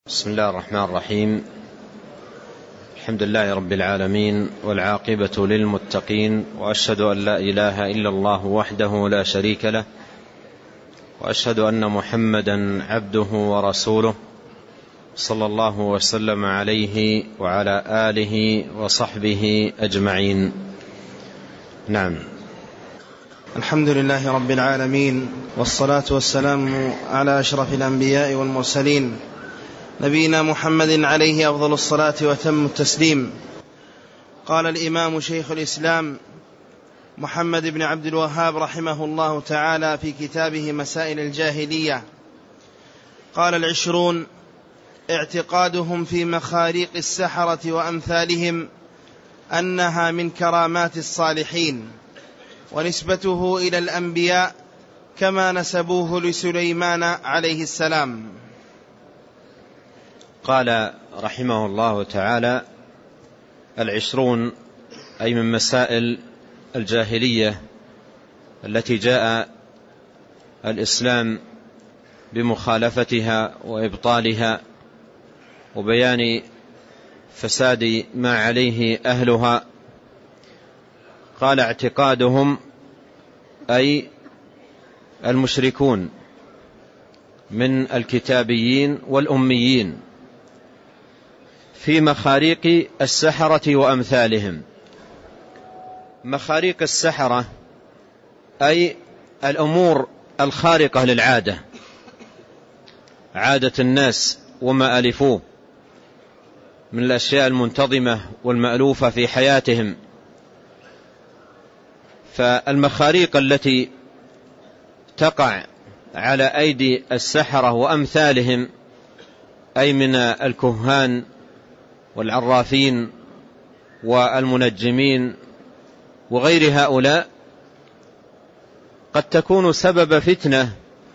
بسم الله الرحمن الرحيم. الحمد لله رب العالمين، والعاقبة للمتقين، وأشهد أن لا إله إلا الله وحده لا شريك له، وأشهد أن محمدا عبده ورسوله، صلى الله وسلم عليه وعلى آله وصحبه أجمعين. نعم. الحمد لله رب العالمين، والصلاة والسلام على أشرف الأنبياء والمرسلين، نبينا محمد عليه أفضل الصلاة وتم التسليم. قال الإمام شيخ الإسلام محمد بن عبد الوهاب رحمه الله تعالى في كتابه مسائل الجاهلية، قال 20: اعتقادهم في مخاريق السحرة وأمثالهم أنها من كرامات الصالحين، ونسبته إلى الأنبياء كما نسبوه لسليمان عليه السلام. قال رحمه الله تعالى: 20 أي من مسائل الجاهلية التي جاء الإسلام بمخالفتها وإبطالها وبيان فساد ما عليه أهلها. قال: اعتقادهم أي المشركون من الكتابيين والأميين في مخاريق السحرة وأمثالهم. مخاريق السحرة أي الأمور الخارقة للعادة، عادة الناس وما ألفوه من الأشياء المنتظمة والمألوفة في حياتهم. فالمخاريق التي تقع على أيدي السحرة وأمثالهم أي من الكهان والعرافين والمنجمين وغير هؤلاء قد تكون سبب فتنة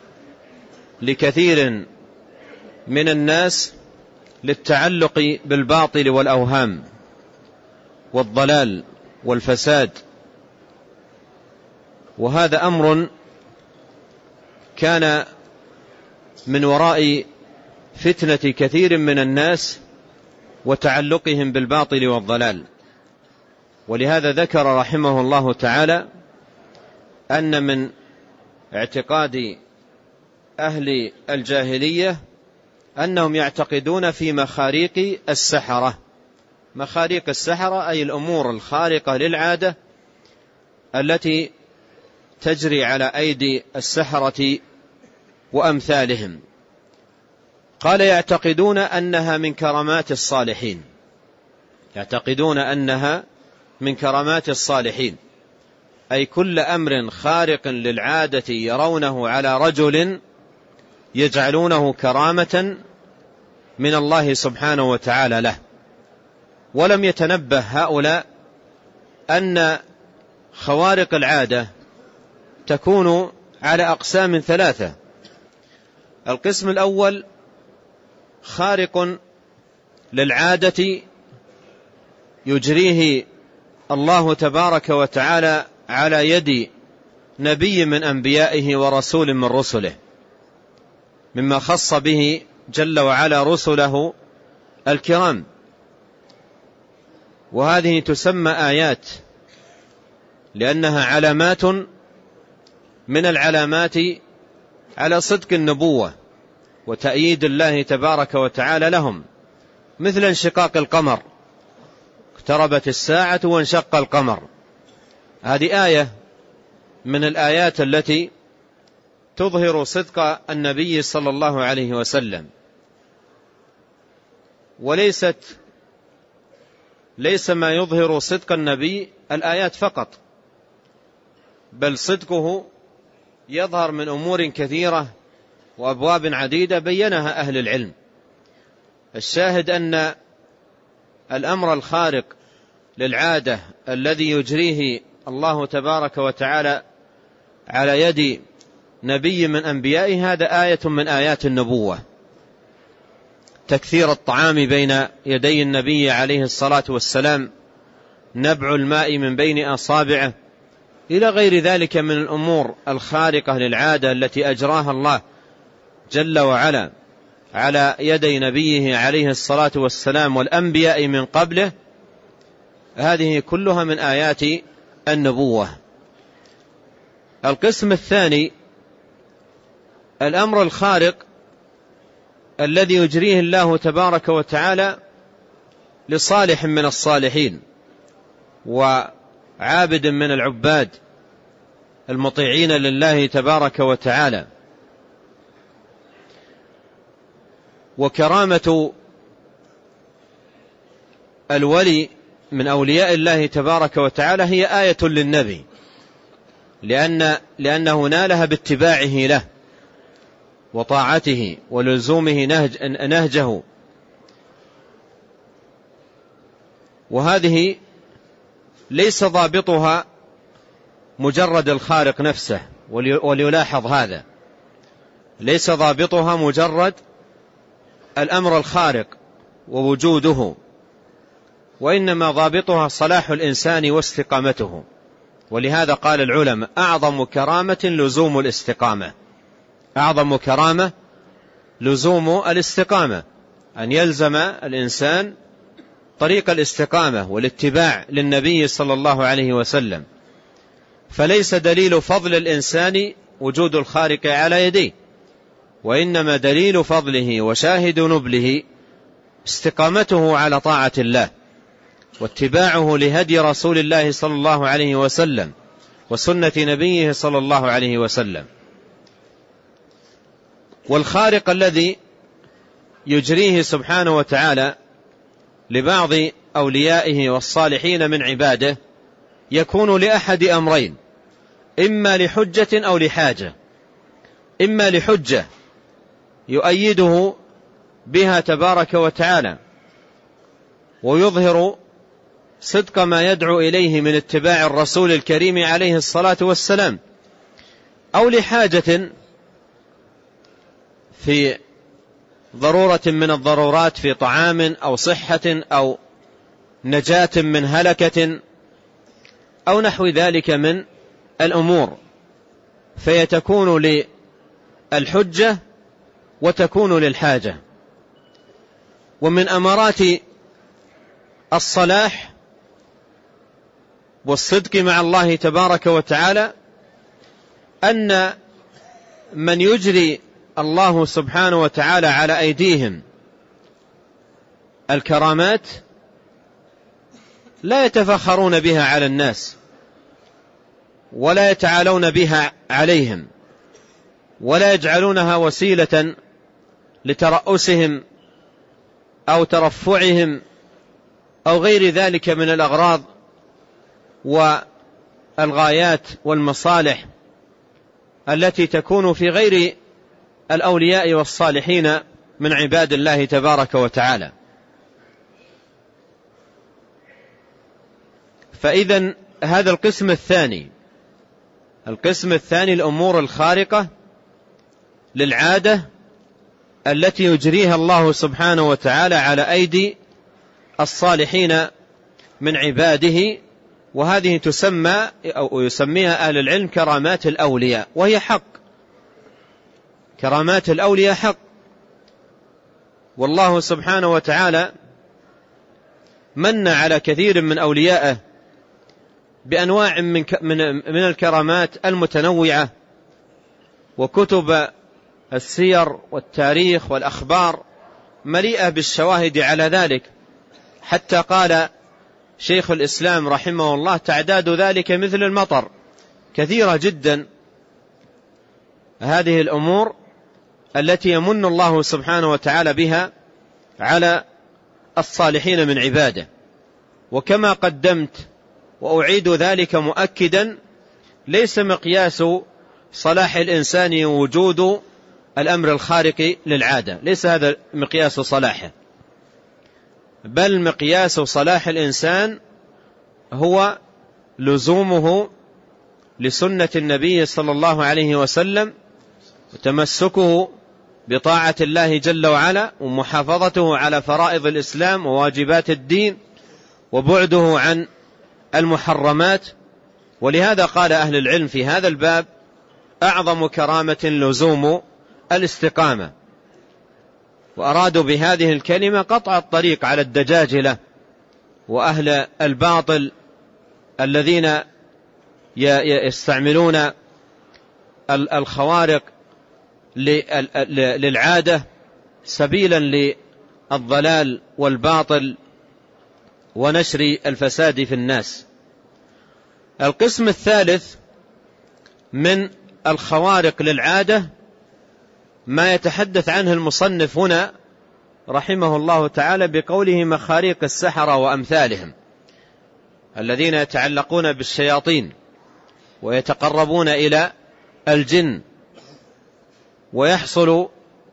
لكثير من الناس للتعلق بالباطل والأوهام والضلال والفساد. وهذا أمر كان من وراء فتنة كثير من الناس وتعلقهم بالباطل والضلال. ولهذا ذكر رحمه الله تعالى أن من اعتقاد أهل الجاهلية أنهم يعتقدون في مخاريق السحرة. مخاريق السحرة أي الأمور الخارقة للعادة التي تجري على أيدي السحرة وأمثالهم. قال: يعتقدون أنها من كرامات الصالحين. يعتقدون أنها من كرامات الصالحين أي كل أمر خارق للعادة يرونه على رجل يجعلونه كرامة من الله سبحانه وتعالى له. ولم يتنبه هؤلاء أن خوارق العادة تكون على أقسام ثلاثة. القسم الأول خارق للعادة يجريه الله تبارك وتعالى على يد نبي من أنبيائه ورسول من رسله، مما خص به جل وعلا رسله الكرام. وهذه تسمى آيات لأنها علامات من العلامات على صدق النبوة وتأييد الله تبارك وتعالى لهم، مثل انشقاق القمر، اقتربت الساعة وانشق القمر. هذه آية من الآيات التي تظهر صدق النبي صلى الله عليه وسلم، ليس ما يظهر صدق النبي الآيات فقط، بل صدقه يظهر من أمور كثيرة وأبواب عديدة بينها أهل العلم. الشاهد أن الأمر الخارق للعادة الذي يجريه الله تبارك وتعالى على يد نبي من أنبيائه هذا آية من آيات النبوة. تكثير الطعام بين يدي النبي عليه الصلاة والسلام، نبع الماء من بين أصابعه، إلى غير ذلك من الأمور الخارقة للعادة التي أجراها الله جل وعلا على يدي نبيه عليه الصلاة والسلام والأنبياء من قبله، هذه كلها من آيات النبوة. القسم الثاني الأمر الخارق الذي يجريه الله تبارك وتعالى لصالح من الصالحين وعابد من العباد المطيعين لله تبارك وتعالى. وكرامة الولي من أولياء الله تبارك وتعالى هي آية للنبي، لأنه نالها باتباعه له وطاعته ولزومه نهجه. وهذه ليس ضابطها مجرد الخارق نفسه، وليلاحظ هذا، ليس ضابطها مجرد الأمر الخارق ووجوده، وإنما ضابطها صلاح الإنسان واستقامته. ولهذا قال العلماء: أعظم كرامة لزوم الاستقامة. أعظم كرامة لزوم الاستقامة، أن يلزم الإنسان طريق الاستقامة والاتباع للنبي صلى الله عليه وسلم. فليس دليل فضل الإنسان وجود الخارق على يديه، وإنما دليل فضله وشاهد نبله استقامته على طاعة الله واتباعه لهدي رسول الله صلى الله عليه وسلم وسنة نبيه صلى الله عليه وسلم. والخارق الذي يجريه سبحانه وتعالى لبعض أوليائه والصالحين من عباده يكون لأحد أمرين: إما لحجة أو لحاجة. إما لحجة يؤيده بها تبارك وتعالى ويظهر صدق ما يدعو إليه من اتباع الرسول الكريم عليه الصلاة والسلام، أو لحاجة في ضرورة من الضرورات في طعام أو صحة أو نجاة من هلكة أو نحو ذلك من الأمور، فيتكون للحجة وتكون للحاجة. ومن أمارات الصلاح والصدق مع الله تبارك وتعالى أن من يجري الله سبحانه وتعالى على أيديهم الكرامات لا يتفخرون بها على الناس ولا يتعالون بها عليهم ولا يجعلونها وسيلة لترأسهم أو ترفعهم أو غير ذلك من الأغراض والغايات والمصالح التي تكون في غير الأولياء والصالحين من عباد الله تبارك وتعالى. فإذن هذا القسم الثاني الأمور الخارقة للعادة التي يجريها الله سبحانه وتعالى على أيدي الصالحين من عباده، وهذه تسمى أو يسميها أهل العلم كرامات الأولياء، وهي حق. كرامات الأولياء حق، والله سبحانه وتعالى من على كثير من أوليائه بأنواع من الكرامات المتنوعة، وكتب السير والتاريخ والأخبار مليئة بالشواهد على ذلك، حتى قال شيخ الإسلام رحمه الله: تعداد ذلك مثل المطر، كثيرة جدا هذه الأمور التي يمن الله سبحانه وتعالى بها على الصالحين من عباده. وكما قدمت وأعيد ذلك مؤكدا، ليس مقياس صلاح الإنسان وجود الأمر الخارق للعادة، ليس هذا مقياس صلاحه، بل مقياس صلاح الإنسان هو لزومه لسنة النبي صلى الله عليه وسلم وتمسكه بطاعة الله جل وعلا ومحافظته على فرائض الإسلام وواجبات الدين وبعده عن المحرمات. ولهذا قال أهل العلم في هذا الباب: أعظم كرامة لزوم الاستقامة. وأرادوا بهذه الكلمة قطع الطريق على الدجاجلة وأهل الباطل الذين يستعملون الخوارق للعادة سبيلا للضلال والباطل ونشر الفساد في الناس. القسم الثالث من الخوارق للعادة ما يتحدث عنه المصنف هنا رحمه الله تعالى بقوله مخاريق السحرة وأمثالهم الذين يتعلقون بالشياطين ويتقربون إلى الجن ويحصل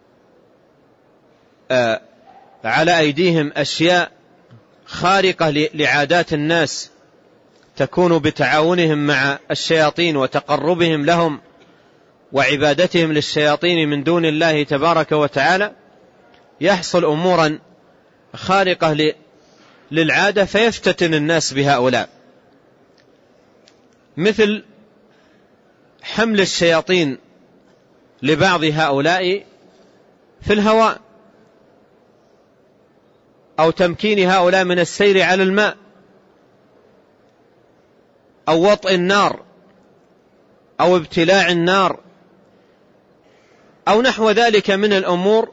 على أيديهم أشياء خارقة لعادات الناس تكون بتعاونهم مع الشياطين وتقربهم لهم وعبادتهم للشياطين من دون الله تبارك وتعالى. يحصل أمورا خارقة للعادة فيفتتن الناس بهؤلاء، مثل حمل الشياطين لبعض هؤلاء في الهواء، أو تمكين هؤلاء من السير على الماء، أو وطئ النار، أو ابتلاع النار، أو نحو ذلك من الأمور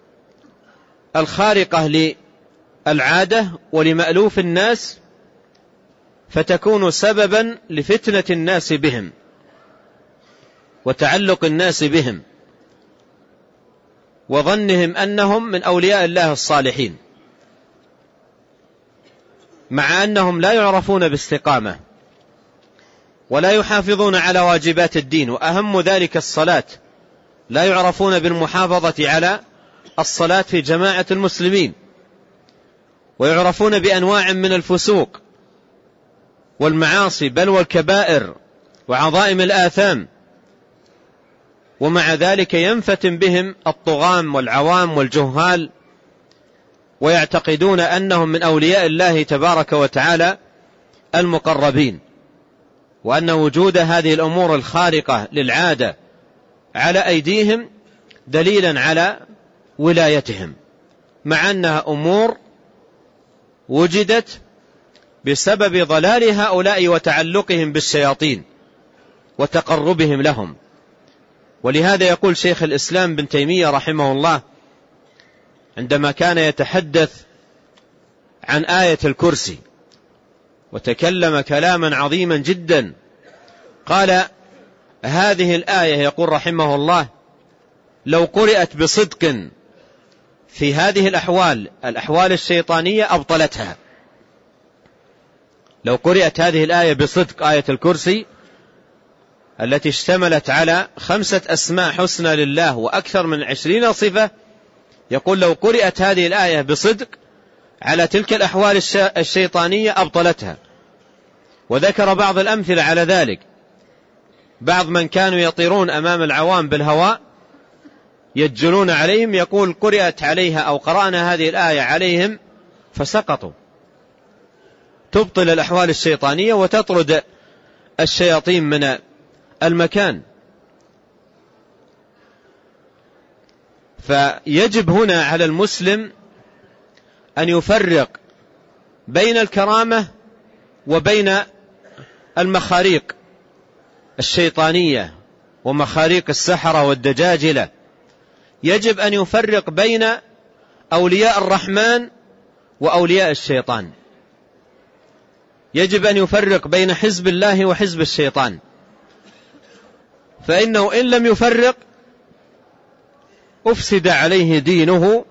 الخارقة للعادة ولمألوف الناس، فتكون سببا لفتنة الناس بهم وتعلق الناس بهم وظنهم أنهم من أولياء الله الصالحين، مع أنهم لا يعرفون باستقامة ولا يحافظون على واجبات الدين، وأهم ذلك الصلاة، لا يعرفون بالمحافظة على الصلاة في جماعة المسلمين، ويعرفون بأنواع من الفسوق والمعاصي بل والكبائر وعظائم الآثام، ومع ذلك ينفتن بهم الطغام والعوام والجهال ويعتقدون أنهم من أولياء الله تبارك وتعالى المقربين، وأن وجود هذه الأمور الخارقة للعادة على أيديهم دليلا على ولايتهم، مع أنها أمور وجدت بسبب ضلال هؤلاء وتعلقهم بالشياطين وتقربهم لهم. ولهذا يقول شيخ الإسلام بن تيمية رحمه الله عندما كان يتحدث عن آية الكرسي وتكلم كلاما عظيما جدا، قال هذه الآية يقول رحمه الله لو قرأت بصدق في هذه الأحوال الشيطانية أبطلتها. لو قرأت هذه الآية بصدق، آية الكرسي التي اشتملت على 5 أسماء حسنى لله وأكثر من 20 صفة، يقول لو قرأت هذه الآية بصدق على تلك الأحوال الشيطانية أبطلتها. وذكر بعض الأمثلة على ذلك، بعض من كانوا يطيرون أمام العوام بالهواء يجلون عليهم، يقول قرأت عليها أو قرأنا هذه الآية عليهم فسقطوا. تبطل الأحوال الشيطانية وتطرد الشياطين من المكان. فيجب هنا على المسلم أن يفرق بين الكرامة وبين المخاريق الشيطانية ومخاريق السحرة والدجاجلة. يجب أن يفرق بين أولياء الرحمن وأولياء الشيطان، يجب أن يفرق بين حزب الله وحزب الشيطان، فإنه إن لم يفرق أفسد عليه دينه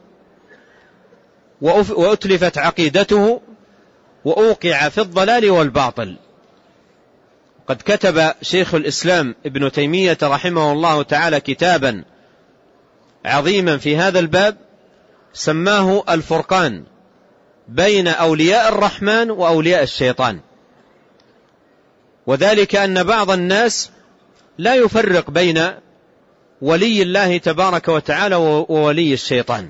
وأتلفت عقيدته وأوقع في الضلال والباطل. قد كتب شيخ الإسلام ابن تيمية رحمه الله تعالى كتابا عظيما في هذا الباب سماه الفرقان بين أولياء الرحمن وأولياء الشيطان، وذلك أن بعض الناس لا يفرق بين ولي الله تبارك وتعالى وولي الشيطان.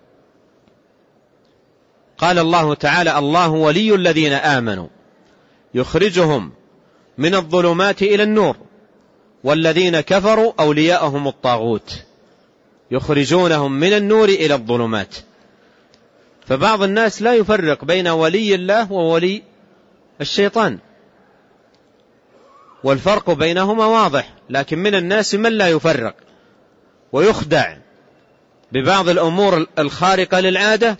قال الله تعالى الله ولي الذين آمنوا يخرجهم من الظلمات إلى النور والذين كفروا أولياءهم الطاغوت. يخرجونهم من النور إلى الظلمات. فبعض الناس لا يفرق بين ولي الله وولي الشيطان، والفرق بينهما واضح، لكن من الناس من لا يفرق ويخدع ببعض الأمور الخارقة للعادة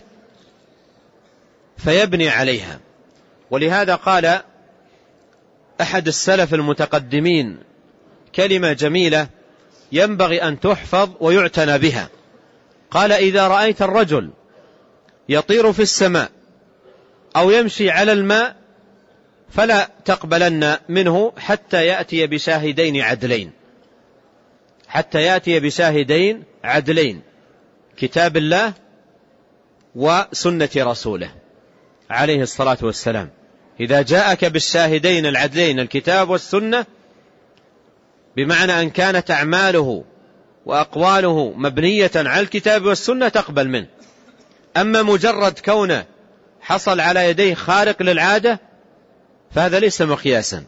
فيبني عليها. ولهذا قال أحد السلف المتقدمين كلمة جميلة ينبغي أن تحفظ ويعتنى بها. قال: إذا رأيت الرجل يطير في السماء أو يمشي على الماء فلا تقبلن منه حتى يأتي بشاهدين عدلين، حتى يأتي بشاهدين عدلين، كتاب الله وسنة رسوله عليه الصلاة والسلام. إذا جاءك بالشاهدين العدلين الكتاب والسنة، بمعنى أن كانت أعماله وأقواله مبنية على الكتاب والسنة تقبل منه. أما مجرد كونه حصل على يديه خارق للعادة فهذا ليس مقياسا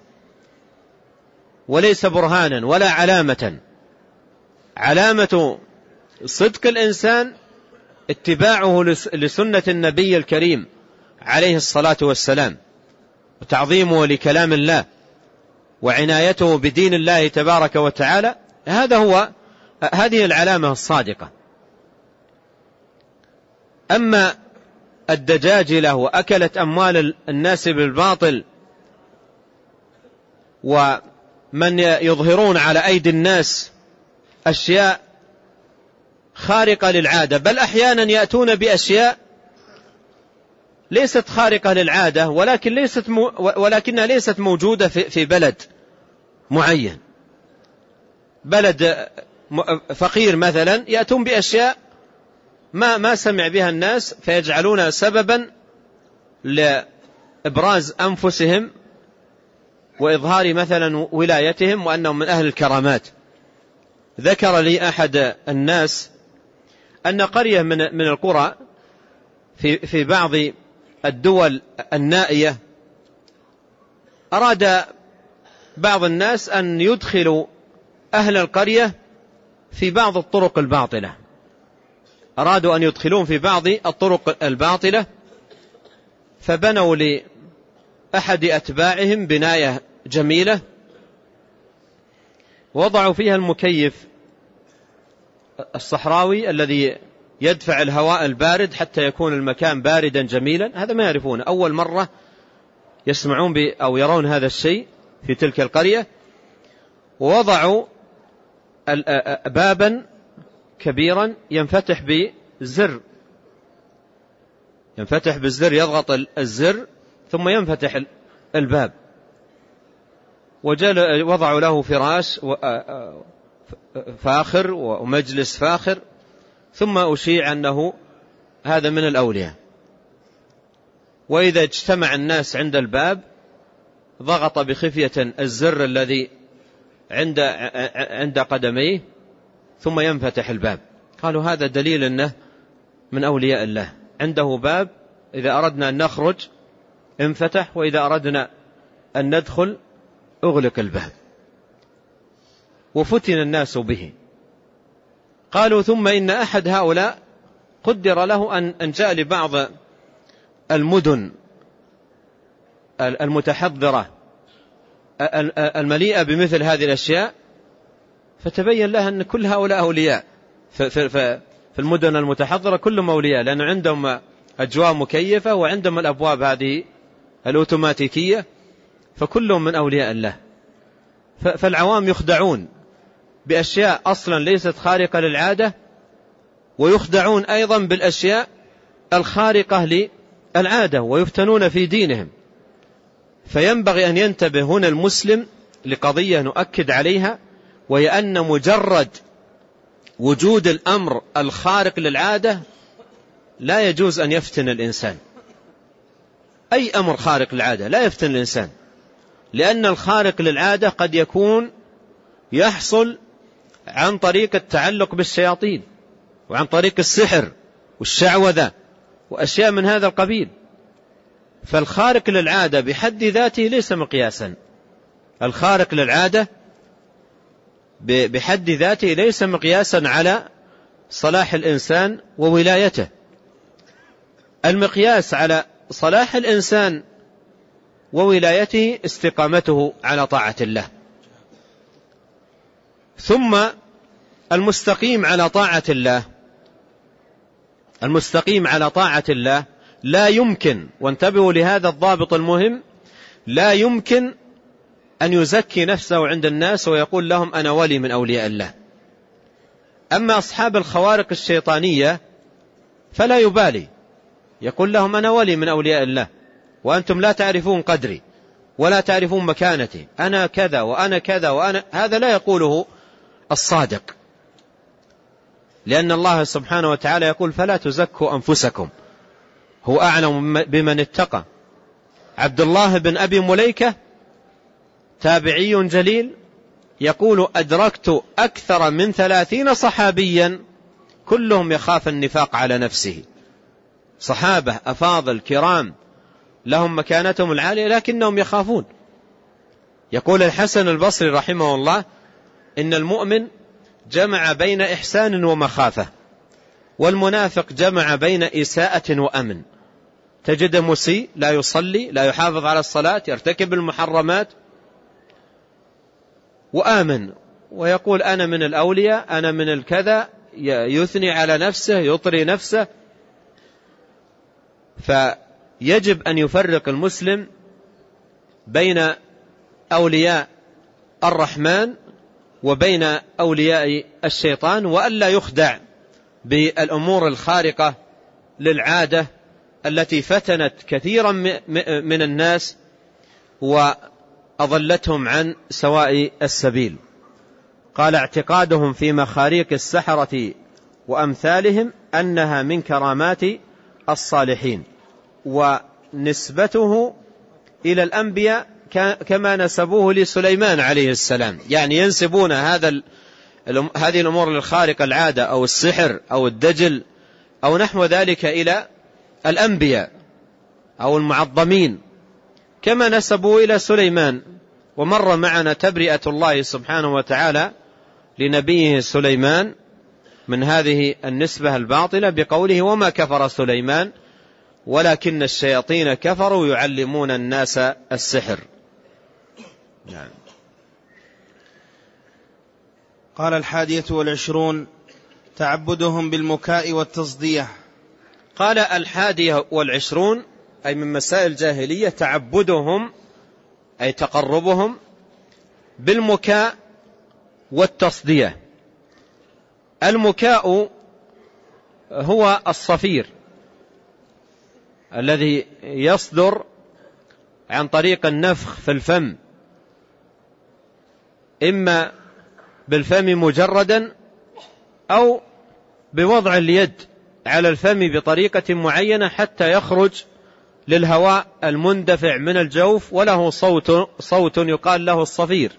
وليس برهانا ولا علامة. علامة صدق الإنسان اتباعه لسنة النبي الكريم عليه الصلاة والسلام، وتعظيمه لكلام الله، وعنايته بدين الله تبارك وتعالى. هذه العلامة الصادقة. أما الدجاجلة وأكلت أموال الناس بالباطل، ومن يظهرون على أيدي الناس أشياء خارقة للعادة، بل أحيانا يأتون بأشياء ليست خارقة للعادة ولكنها ليست موجودة في بلد معين، بلد فقير مثلا، يأتون بأشياء ما سمع بها الناس فيجعلون سببا لإبراز أنفسهم وإظهار مثلا ولايتهم وأنهم من أهل الكرامات. ذكر لي أحد الناس أن قرية من القرى في بعض الدول النائية أراد بعض الناس أن يدخلوا أهل القرية في بعض الطرق الباطلة، أرادوا أن يدخلون في بعض الطرق الباطلة، فبنوا لأحد أتباعهم بناية جميلة، وضعوا فيها المكيف الصحراوي الذي يدفع الهواء البارد حتى يكون المكان باردا جميلا. هذا ما يعرفونه، أول مرة يسمعون أو يرون هذا الشيء في تلك القرية. ووضعوا بابا كبيرا ينفتح بالزر، يضغط الزر ثم ينفتح الباب، وضعوا له فراش فاخر ومجلس فاخر، ثم أشيع أنه هذا من الأولياء. وإذا اجتمع الناس عند الباب ضغط بخفية الزر الذي عند قدميه ثم ينفتح الباب. قالوا هذا دليل أنه من أولياء الله، عنده باب إذا أردنا أن نخرج انفتح، وإذا أردنا أن ندخل أغلق الباب. وفتن الناس به. قالوا ثم إن أحد هؤلاء قدر له أن جاء لبعض المدن المتحضرة المليئة بمثل هذه الأشياء، فتبين له أن كل هؤلاء أولياء في المدن المتحضرة، كلهم أولياء، لأن عندهم أجواء مكيفة وعندهم الأبواب هذه الأوتوماتيكية، فكلهم من أولياء الله. فالعوام يخدعون بأشياء أصلا ليست خارقة للعادة، ويخدعون أيضا بالأشياء الخارقة للعادة، ويفتنون في دينهم. فينبغي أن ينتبه هنا المسلم لقضية نؤكد عليها، وهي أن مجرد وجود الأمر الخارق للعادة لا يجوز أن يفتن الإنسان. أي أمر خارق للعادة لا يفتن الإنسان، لأن الخارق للعادة قد يكون يحصل عن طريق التعلق بالشياطين، وعن طريق السحر والشعوذة وأشياء من هذا القبيل. فالخارق للعادة بحد ذاته ليس مقياسا، الخارق للعادة بحد ذاته ليس مقياسا على صلاح الإنسان وولايته. المقياس على صلاح الإنسان وولايته استقامته على طاعة الله. ثم المستقيم على طاعة الله، المستقيم على طاعة الله لا يمكن، وانتبهوا لهذا الضابط المهم، لا يمكن أن يزكي نفسه عند الناس ويقول لهم أنا ولي من أولياء الله. أما أصحاب الخوارق الشيطانية فلا يبالي، يقول لهم أنا ولي من أولياء الله وأنتم لا تعرفون قدري ولا تعرفون مكانتي، أنا كذا وأنا كذا وأنا. هذا لا يقوله الصادق، لأن الله سبحانه وتعالى يقول فلا تزكوا أنفسكم هو أعلم بمن اتقى. عبد الله بن أبي مليكة تابعي جليل يقول أدركت أكثر من 30 صحابيا كلهم يخاف النفاق على نفسه، صحابة أفاضل كرام لهم مكانتهم العالية لكنهم يخافون. يقول الحسن البصري رحمه الله إن المؤمن جمع بين إحسان ومخافة، والمنافق جمع بين إساءة وأمن. تجد مسيء لا يصلي لا يحافظ على الصلاة يرتكب المحرمات، وآمن ويقول أنا من الأولياء أنا من الكذا، يثني على نفسه يطري نفسه. فيجب أن يفرق المسلم بين أولياء الرحمن وبين أولياء الشيطان، وألا يخدع بالأمور الخارقة للعادة التي فتنت كثيرا من الناس وأضلتهم عن سواء السبيل. قال اعتقادهم في مخاريق السحرة وأمثالهم أنها من كرامات الصالحين، ونسبته إلى الأنبياء كما نسبوه لسليمان عليه السلام، يعني ينسبون هذه الأمور الخارقة العادة أو السحر أو الدجل أو نحو ذلك إلى الأنبياء أو المعظمين كما نسبوا إلى سليمان. ومر معنا تبرئة الله سبحانه وتعالى لنبيه سليمان من هذه النسبة الباطلة بقوله وما كفر سليمان ولكن الشياطين كفروا يعلمون الناس السحر. نعم. قال 21 تعبدهم بالمكاء والتصدية. قال 21 أي من مسائل الجاهلية تعبدهم أي تقربهم بالمكاء والتصدية. المكاء هو الصفير الذي يصدر عن طريق النفخ في الفم، إما بالفم مجردا أو بوضع اليد على الفم بطريقة معينة حتى يخرج للهواء المندفع من الجوف وله صوت يقال له الصفير.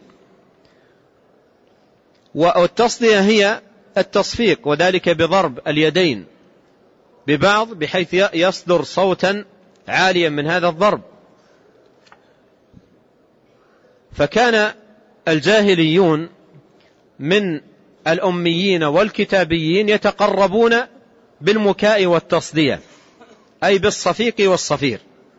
والتصدية هي التصفيق، وذلك بضرب اليدين ببعض بحيث يصدر صوتا عاليا من هذا الضرب. فكان الجاهليون من الأميين والكتابيين يتقربون بالمكاء والتصدية أي بالصفيق والصفير.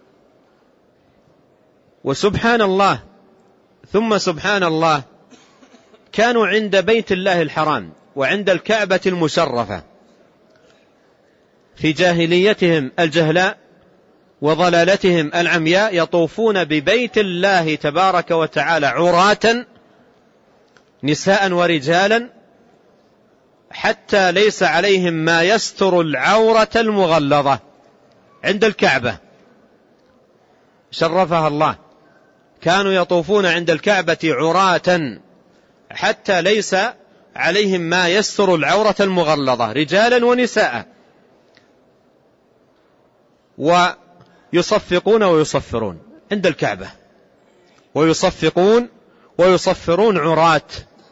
وسبحان الله ثم سبحان الله كانوا عند بيت الله الحرام وعند الكعبة المشرفة في جاهليتهم الجهلاء وضلالتهم العمياء يطوفون ببيت الله تبارك وتعالى عراة نساء ورجالا حتى ليس عليهم ما يستر العورة المغلظة عند الكعبة شرفها الله. كانوا يطوفون عند الكعبة عراة حتى ليس عليهم ما يستر العورة المغلظة رجالا ونساء، ويصفقون ويصفرون عند الكعبة، ويصفقون ويصفرون عراة،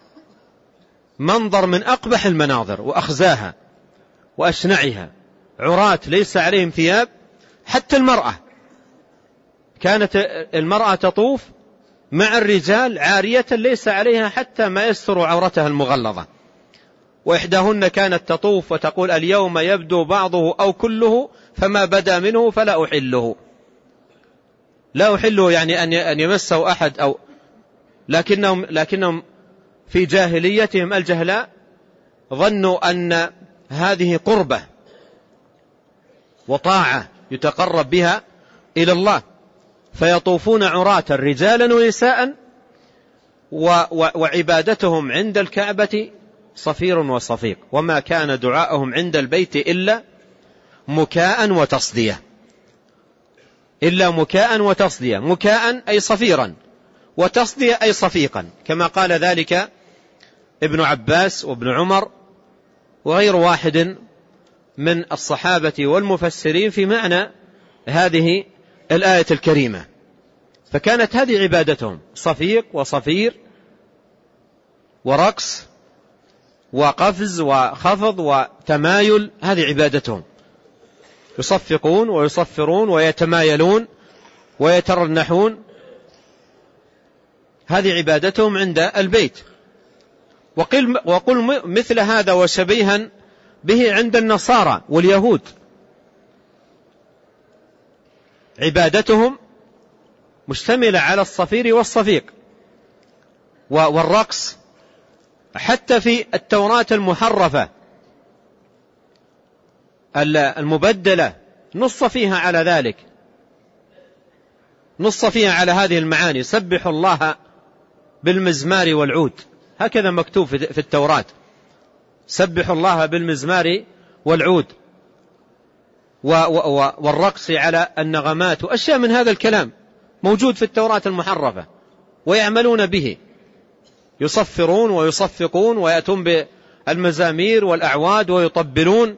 منظر من أقبح المناظر وأخزاها وأشنعها، عراة ليس عليهم ثياب. حتى المرأة كانت المرأة تطوف مع الرجال عارية ليس عليها حتى ما يستر عورتها المغلظة. وإحداهن كانت تطوف وتقول اليوم يبدو بعضه أو كله فما بدا منه فلا أحله. لا أحله يعني أن يمسه أحد، أو لكنهم في جاهليتهم الجهلاء ظنوا أن هذه قربة وطاعة يتقرب بها إلى الله، فيطوفون عراة رجالا ونساء، وعبادتهم عند الكعبة صفير وصفيق، وما كان دعاءهم عند البيت إلا مكاء وتصدية، إلا مكاء وتصدية. مكاء أي صفيرا، وتصدية أي صفيقا، كما قال ذلك ابن عباس وابن عمر وغير واحد من الصحابة والمفسرين في معنى هذه الآية الكريمة. فكانت هذه عبادتهم، صفيق وصفير ورقص وقفز وخفض وتمايل، هذه عبادتهم. يصفقون ويصفرون ويتمايلون ويترنحون، هذه عبادتهم عند البيت. وقل مثل هذا وشبيها به عند النصارى واليهود، عبادتهم مشتملة على الصفير والصفيق والرقص. حتى في التوراة المحرفة المبدلة نص فيها على ذلك، نص فيها على هذه المعاني: سبح الله بالمزمار والعود، هكذا مكتوب في التوراة: سبح الله بالمزمار والعود، والرقص على النغمات وأشياء من هذا الكلام موجود في التوراة المحرفة، ويعملون به، يصفرون ويصفقون ويأتون بالمزامير والأعواد ويطبلون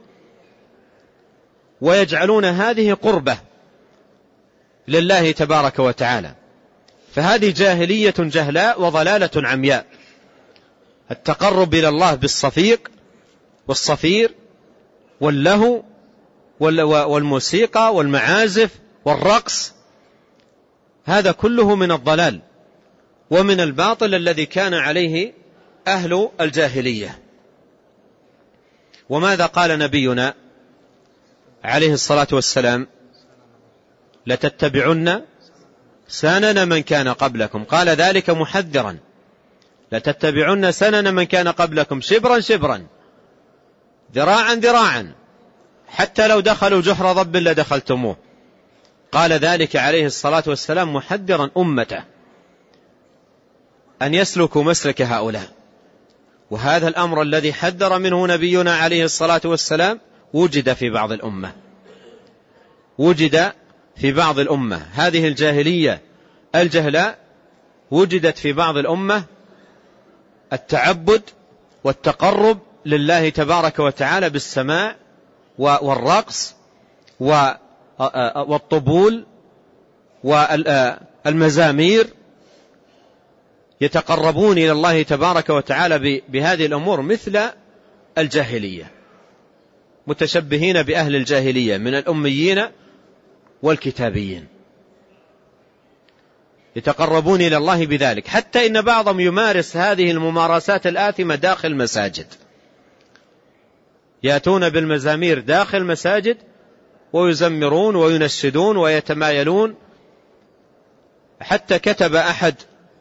ويجعلون هذه قربة لله تبارك وتعالى. فهذه جاهلية جهلاء وضلالة عمياء، التقرب إلى الله بالصفيق والصفير واللهو والموسيقى والمعازف والرقص، هذا كله من الضلال ومن الباطل الذي كان عليه أهل الجاهلية. وماذا قال نبينا عليه الصلاة والسلام؟ لتتبعن سنن من كان قبلكم، قال ذلك محذرا: لتتبعن سنن من كان قبلكم شبرا شبرا ذراعا ذراعا حتى لو دخلوا جحر ضب لدخلتموه. قال ذلك عليه الصلاة والسلام محذرا أمته أن يسلكوا مسلك هؤلاء. وهذا الأمر الذي حذر منه نبينا عليه الصلاة والسلام وجد في بعض الأمة، وجد في بعض الأمة. هذه الجاهلية الجهلاء وجدت في بعض الأمة التعبد والتقرب لله تبارك وتعالى بالسماع والرقص والطبول والمزامير، يتقربون إلى الله تبارك وتعالى بهذه الأمور مثل الجاهلية، متشبهين بأهل الجاهلية من الأميين والكتابيين، يتقربون إلى الله بذلك. حتى إن بعضهم يمارس هذه الممارسات الآثمة داخل المساجد، يأتون بالمزامير داخل المساجد ويزمرون وينشدون ويتمايلون. حتى كتب أحد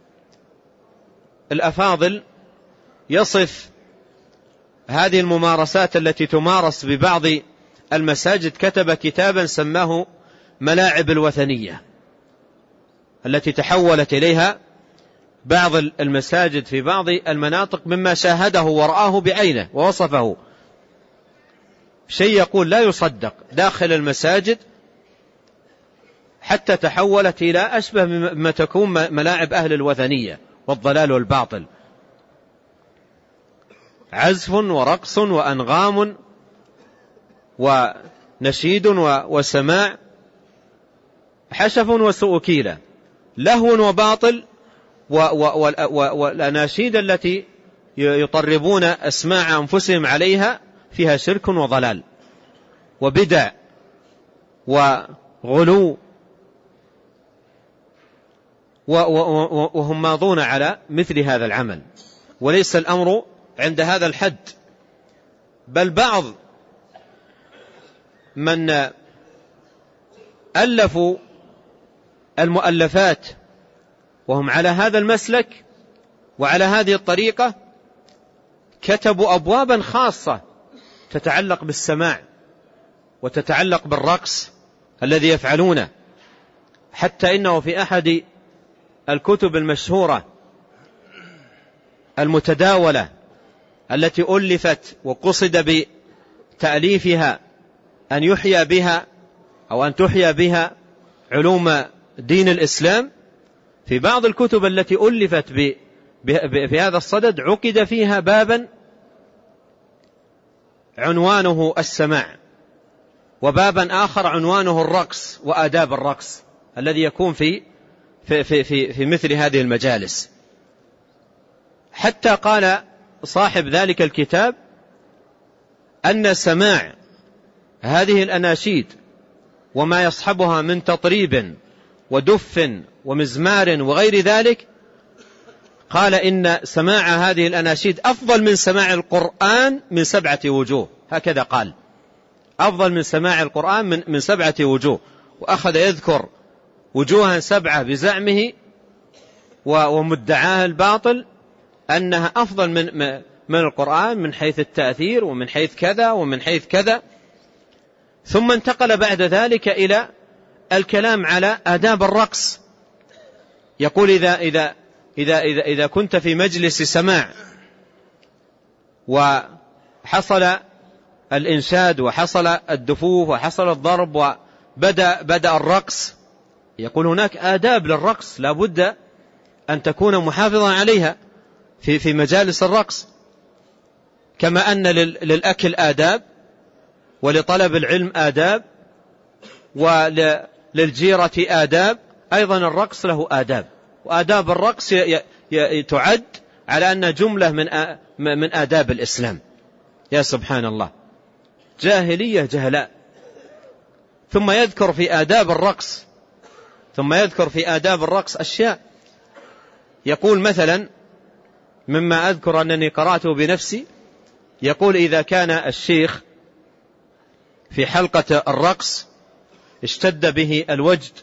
الأفاضل يصف هذه الممارسات التي تمارس ببعض المساجد، كتب كتابا سماه ملاعب الوثنية، التي تحولت إليها بعض المساجد في بعض المناطق مما شاهده ورآه بعينه ووصفه. شيء يقول لا يصدق داخل المساجد، حتى تحولت إلى أشبه مما تكون ملاعب أهل الوثنية والضلال والباطل، عزف ورقص وأنغام ونشيد وسماع، حشف وسوء كيلة، لهو وباطل، والأناشيد التي يطربون أسماع أنفسهم عليها فيها شرك وضلال وبدع وغلو، وهم ماضون على مثل هذا العمل. وليس الأمر عند هذا الحد، بل بعض من ألفوا المؤلفات وهم على هذا المسلك وعلى هذه الطريقة كتبوا أبوابا خاصة تتعلق بالسماع وتتعلق بالرقص الذي يفعلونه، حتى إنه في أحد الكتب المشهورة المتداولة التي ألفت وقصد بتأليفها أن يحيى بها أو أن تحيى بها علوم دين الإسلام، في بعض الكتب التي ألفت في هذا الصدد عقد فيها بابا عنوانه السماع، وبابا آخر عنوانه الرقص وآداب الرقص الذي يكون في مثل هذه المجالس. حتى قال صاحب ذلك الكتاب أن سماع هذه الأناشيد وما يصحبها من تطريب ودف ومزمار وغير ذلك، قال إن سماع هذه الأناشيد أفضل من سماع القرآن من 7 وجوه. هكذا قال، أفضل من سماع القرآن من 7 وجوه، وأخذ يذكر وجوها 7 بزعمه ومدعاه الباطل أنها أفضل من القرآن من حيث التأثير ومن حيث كذا ومن حيث كذا. ثم انتقل بعد ذلك إلى الكلام على آداب الرقص. يقول إذا كنت في مجلس سماع وحصل الإنشاد وحصل الدفوف وحصل الضرب وبدأ الرقص، يقول هناك آداب للرقص لا بد أن تكون محافظا عليها في مجالس الرقص، كما أن للأكل آداب ولطلب العلم آداب وللجيرة آداب، أيضا الرقص له آداب، وآداب الرقص تعد على أن جملة من آداب الإسلام. يا سبحان الله، جاهلية جهلاء. ثم يذكر في آداب الرقص أشياء. يقول مثلا مما أذكر أنني قرأته بنفسي، يقول إذا كان الشيخ في حلقة الرقص اشتد به الوجد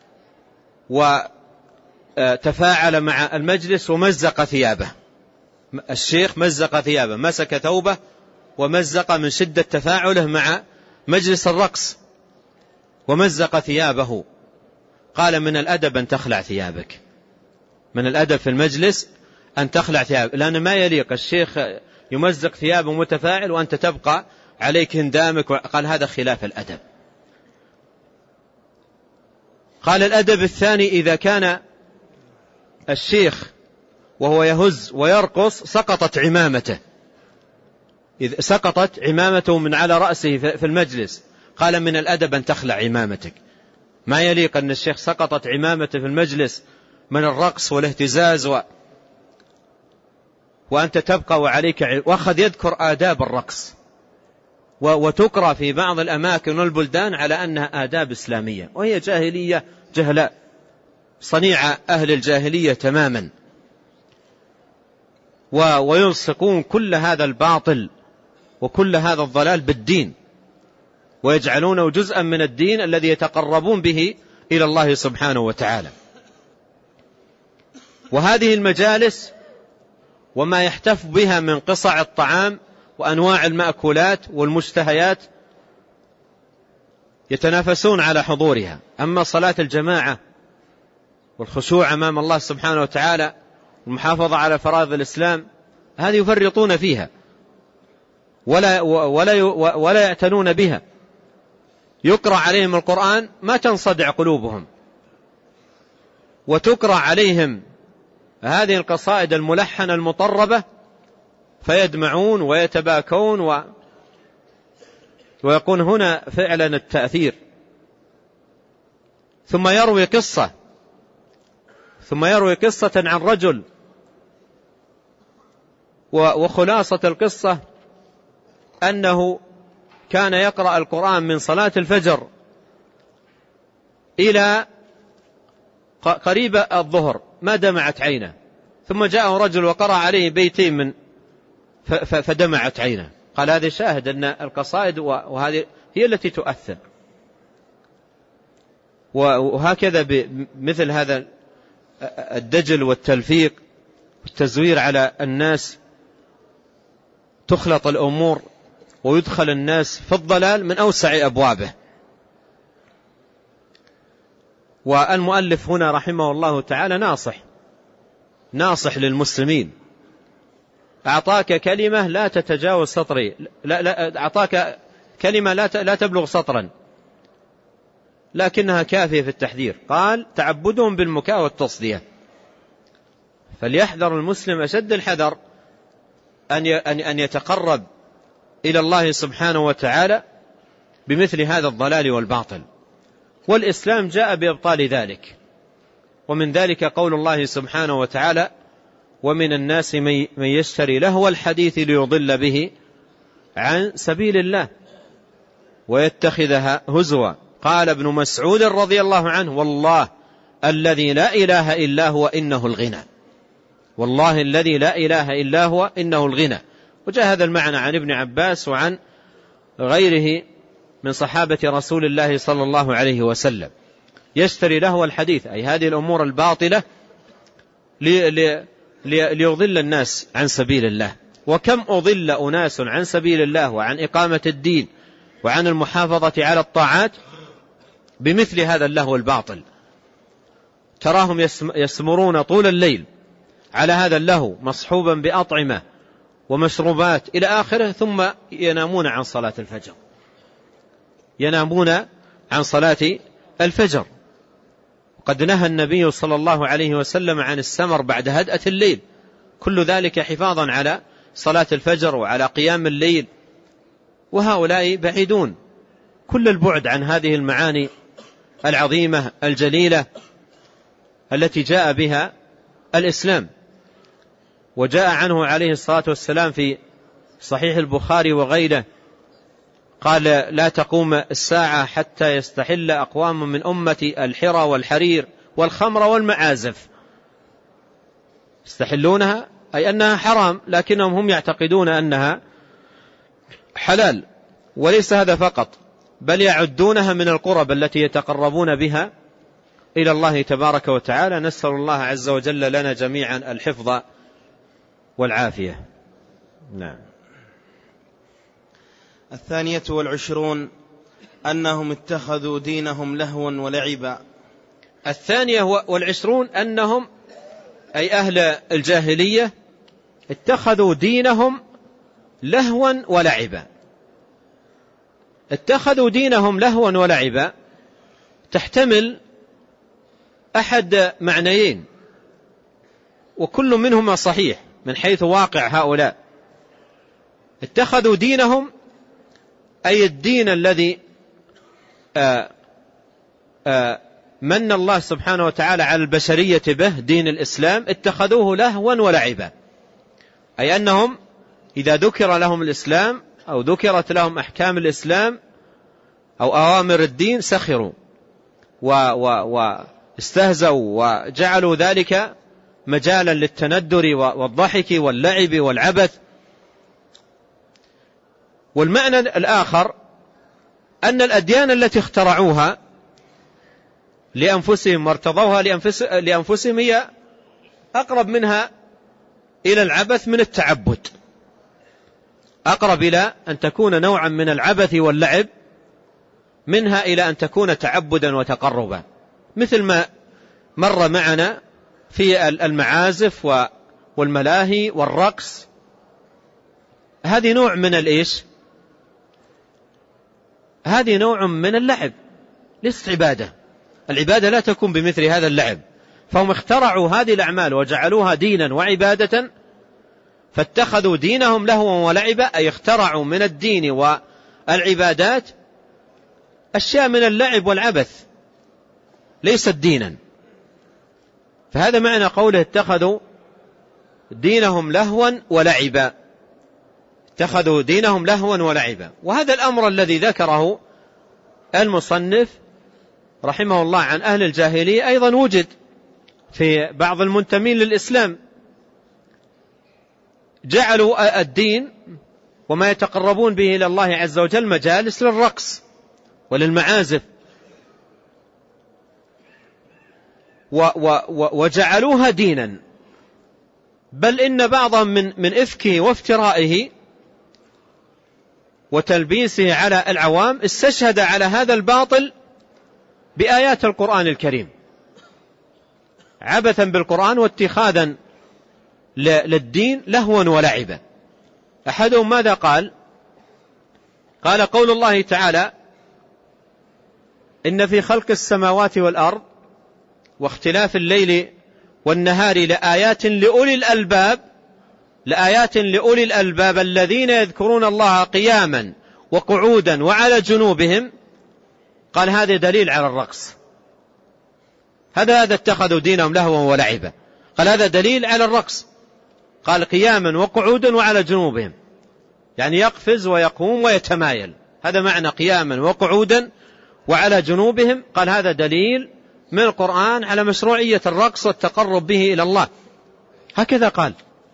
وتفاعل مع المجلس ومزق ثيابه، الشيخ مزق ثيابه، مسك ثوبه ومزق من شدة تفاعله مع مجلس الرقص ومزق ثيابه، قال من الأدب أن تخلع ثيابك، من الأدب في المجلس أن تخلع ثيابك، لأن ما يليق الشيخ يمزق ثيابه متفاعل وأنت تبقى عليك هندامك. قال هذا خلاف الأدب. قال الأدب الثاني إذا كان الشيخ وهو يهز ويرقص سقطت عمامته، إذا سقطت عمامته من على رأسه في المجلس، قال من الأدب أن تخلع عمامتك، ما يليق أن الشيخ سقطت عمامته في المجلس من الرقص والاهتزاز وأنت تبقى وعليك وأخذ يذكر آداب الرقص، وتقرأ في بعض الأماكن والبلدان على أنها آداب إسلامية، وهي جاهلية جهلاء، صنيع أهل الجاهلية تماما، ويلصقون كل هذا الباطل وكل هذا الضلال بالدين، ويجعلونه جزءا من الدين الذي يتقربون به إلى الله سبحانه وتعالى. وهذه المجالس وما يحتف بها من قصع الطعام وأنواع المأكولات والمشتهيات يتنافسون على حضورها، أما صلاة الجماعة والخشوع أمام الله سبحانه وتعالى والمحافظة على فرائض الإسلام هذه يفرطون فيها ولا يعتنون بها. يقرأ عليهم القرآن ما تنصدع قلوبهم، وتقرأ عليهم هذه القصائد الملحنة المطربة فيدمعون ويتباكون ويكون هنا فعلا التأثير. ثم يروي قصة عن رجل، وخلاصة القصة أنه كان يقرأ القرآن من صلاة الفجر إلى قريب الظهر ما دمعت عينه، ثم جاءه رجل وقرأ عليه بيتين فدمعت عينه، قال هذا شاهد أن القصائد وهذه هي التي تؤثر. وهكذا بمثل هذا الدجل والتلفيق والتزوير على الناس تخلط الأمور ويدخل الناس في الضلال من أوسع أبوابه. والمؤلف هنا رحمه الله تعالى ناصح للمسلمين، أعطاك كلمة لا تتجاوز سطري، لا أعطاك كلمة لا تبلغ سطرا لكنها كافية في التحذير. قال تعبدهم بالمكاء والتصدية، فليحذر المسلم أشد الحذر أن يتقرب إلى الله سبحانه وتعالى بمثل هذا الضلال والباطل. والإسلام جاء بإبطال ذلك، ومن ذلك قول الله سبحانه وتعالى ومن الناس من يشتري لهو الحديث ليضل به عن سبيل الله ويتخذها هزوا. قال ابن مسعود رضي الله عنه والله الذي لا إله إلا هو إنه الغنى، والله الذي لا إله إلا هو إنه الغنى. وجاء هذا المعنى عن ابن عباس وعن غيره من صحابة رسول الله صلى الله عليه وسلم. يشتري لهو الحديث أي هذه الأمور الباطلة ليضل الناس عن سبيل الله. وكم أضل أناس عن سبيل الله وعن إقامة الدين وعن المحافظة على الطاعات بمثل هذا اللهو الباطل. تراهم يسمرون طول الليل على هذا اللهو مصحوبا بأطعمة ومشروبات إلى آخره، ثم ينامون عن صلاة الفجر، ينامون عن صلاة الفجر. قد نهى النبي صلى الله عليه وسلم عن السمر بعد هدأة الليل، كل ذلك حفاظا على صلاة الفجر وعلى قيام الليل. وهؤلاء بعيدون كل البعد عن هذه المعاني العظيمة الجليلة التي جاء بها الإسلام. وجاء عنه عليه الصلاة والسلام في صحيح البخاري وغيره قال لا تقوم الساعة حتى يستحل أقوام من أمتي الحرى والحرير والخمر والمعازف. يستحلونها أي أنها حرام، لكنهم هم يعتقدون أنها حلال. وليس هذا فقط، بل يعدونها من القرب التي يتقربون بها إلى الله تبارك وتعالى. نسأل الله عز وجل لنا جميعا الحفظ والعافية. نعم. 22 أنهم اتخذوا دينهم لهوا ولعبا. 22 أنهم أي أهل الجاهلية اتخذوا دينهم لهوا ولعبا. اتخذوا دينهم لهوا ولعبا تحتمل أحد معنيين، وكل منهما صحيح من حيث واقع هؤلاء. اتخذوا دينهم أي الدين الذي من الله سبحانه وتعالى على البشرية به، دين الإسلام، اتخذوه لهوا ولعبا، أي أنهم إذا ذكر لهم الإسلام أو ذكرت لهم أحكام الإسلام أو أوامر الدين سخروا واستهزوا وجعلوا ذلك مجالا للتندر والضحك واللعب والعبث. والمعنى الآخر أن الأديان التي اخترعوها لأنفسهم وارتضوها لأنفسهم هي أقرب منها إلى العبث من التعبد، أقرب إلى أن تكون نوعا من العبث واللعب منها إلى أن تكون تعبدا وتقربا، مثل ما مر معنا في المعازف والملاهي والرقص. هذه نوع من الإيش؟ هذه نوع من اللعب، ليست عبادة. العبادة لا تكون بمثل هذا اللعب. فهم اخترعوا هذه الأعمال وجعلوها دينا وعبادة، فاتخذوا دينهم لهوا ولعبا، أي اخترعوا من الدين والعبادات أشياء من اللعب والعبث ليست دينا. فهذا معنى قوله اتخذوا دينهم لهوا ولعبا، اتخذوا دينهم لهوا ولعبا. وهذا الأمر الذي ذكره المصنف رحمه الله عن أهل الجاهلية أيضا وجد في بعض المنتمين للإسلام، جعلوا الدين وما يتقربون به إلى الله عز وجل مجالس للرقص وللمعازف، وجعلوها دينا، بل إن بعضهم من إفكه وافترائه وتلبيسه على العوام استشهد على هذا الباطل بآيات القرآن الكريم، عبثا بالقرآن واتخاذا للدين لهوا ولعبا. أحدهم ماذا قال؟ قال قول الله تعالى: إن في خلق السماوات والأرض واختلاف الليل والنهار لآيات لأولي الألباب الذين يذكرون الله قياما وقعودا وعلى جنوبهم. قال هذا دليل على الرقص، هذا اتخذوا دينهم لهوا ولعبا. قال هذا دليل على الرقص، قال قياما وقعودا وعلى جنوبهم، يعني يقفز ويقوم ويتمايل، هذا معنى قياما وقعودا وعلى جنوبهم. قال هذا دليل من القرآن على مشروعية الرقص والتقرب به إلى الله، هكذا قال.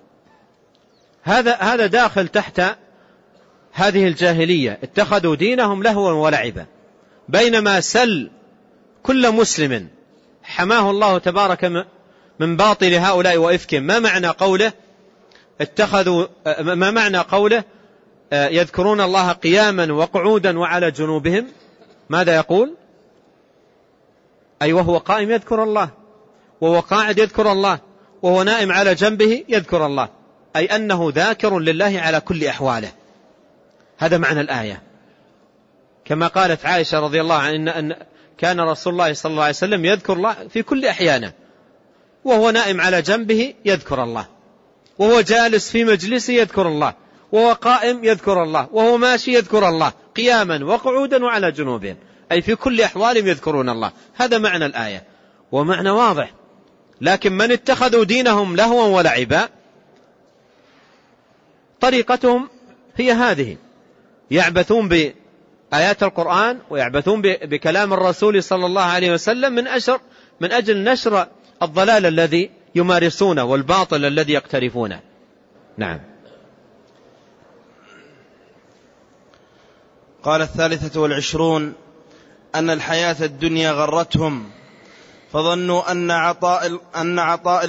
هذا داخل تحت هذه الجاهلية، اتخذوا دينهم لهوا ولعبا. بينما سل كل مسلم حماه الله تبارك من باطل هؤلاء وإفكهم، ما معنى قوله يذكرون الله قياما وقعودا وعلى جنوبهم؟ ماذا يقول؟ أي وهو قائم يذكر الله، وهو قاعد يذكر الله، وهو نائم على جنبه يذكر الله، أي أنه ذاكر لله على كل أحواله. هذا معنى الآية، كما قالت عائشة رضي الله عنها أن كان رسول الله صلى الله عليه وسلم يذكر الله في كل أحيانه، وهو نائم على جنبه يذكر الله، وهو جالس في مجلسه يذكر الله، وهو قائم يذكر الله، وهو ماشي يذكر الله، قياما وقعودا وعلى جنوبهم، أي في كل أحوالهم يذكرون الله. هذا معنى الآية، ومعنى واضح. لكن من اتخذوا دينهم لهوا ولعبا طريقتهم هي هذه، يعبثون بآيات القرآن ويعبثون بكلام الرسول صلى الله عليه وسلم من أجل نشر الضلال الذي يمارسونه والباطل الذي يقترفونه. نعم. قال 23 أن الحياة الدنيا غرتهم، فظنوا أن عطاء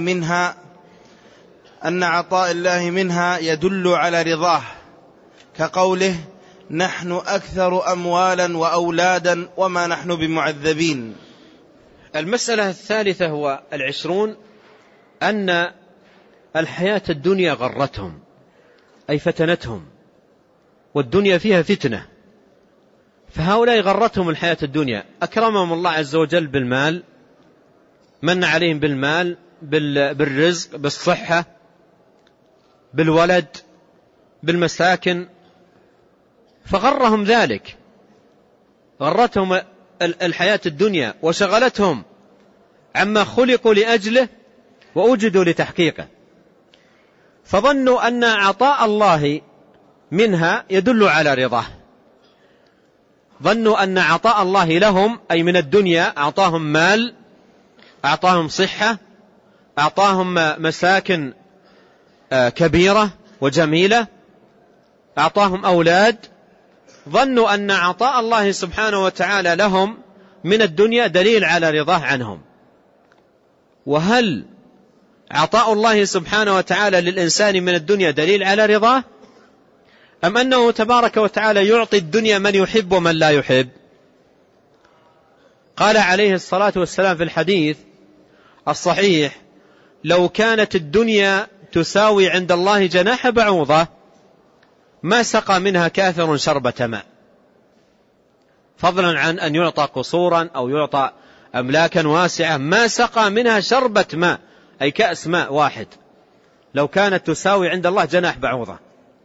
الله منها يدل على رضاه، كقوله: نحن أكثر أموالا وأولادا وما نحن بمعذبين. المسألة 23 أن الحياة الدنيا غرتهم، أي فتنتهم، والدنيا فيها فتنة. فهؤلاء غرتهم الحياة الدنيا، أكرمهم الله عز وجل بالمال، من عليهم بالمال، بالرزق، بالصحة، بالولد، بالمساكن، فغرهم ذلك، غرتهم الحياة الدنيا وشغلتهم عما خلقوا لأجله وأوجدوا لتحقيقه، فظنوا أن عطاء الله منها يدل على رضاه. ظنوا أن عطاء الله لهم أي من الدنيا، أعطاهم مال، أعطاهم صحة، أعطاهم مساكن كبيرة وجميلة، أعطاهم أولاد، ظنوا أن عطاء الله سبحانه وتعالى لهم من الدنيا دليل على رضاه عنهم. وهل عطاء الله سبحانه وتعالى للإنسان من الدنيا دليل على رضاه، أم أنه تبارك وتعالى يعطي الدنيا من يحب ومن لا يحب؟ قال عليه الصلاة والسلام في الحديث الصحيح: لو كانت الدنيا تساوي عند الله جناح بعوضة ما سقى منها كافر شربة ماء، فضلا عن أن يعطى قصورا أو يعطى أملاكا واسعة، ما سقى منها شربة ماء، أي كأس ماء واحد، لو كانت تساوي عند الله جناح بعوضة.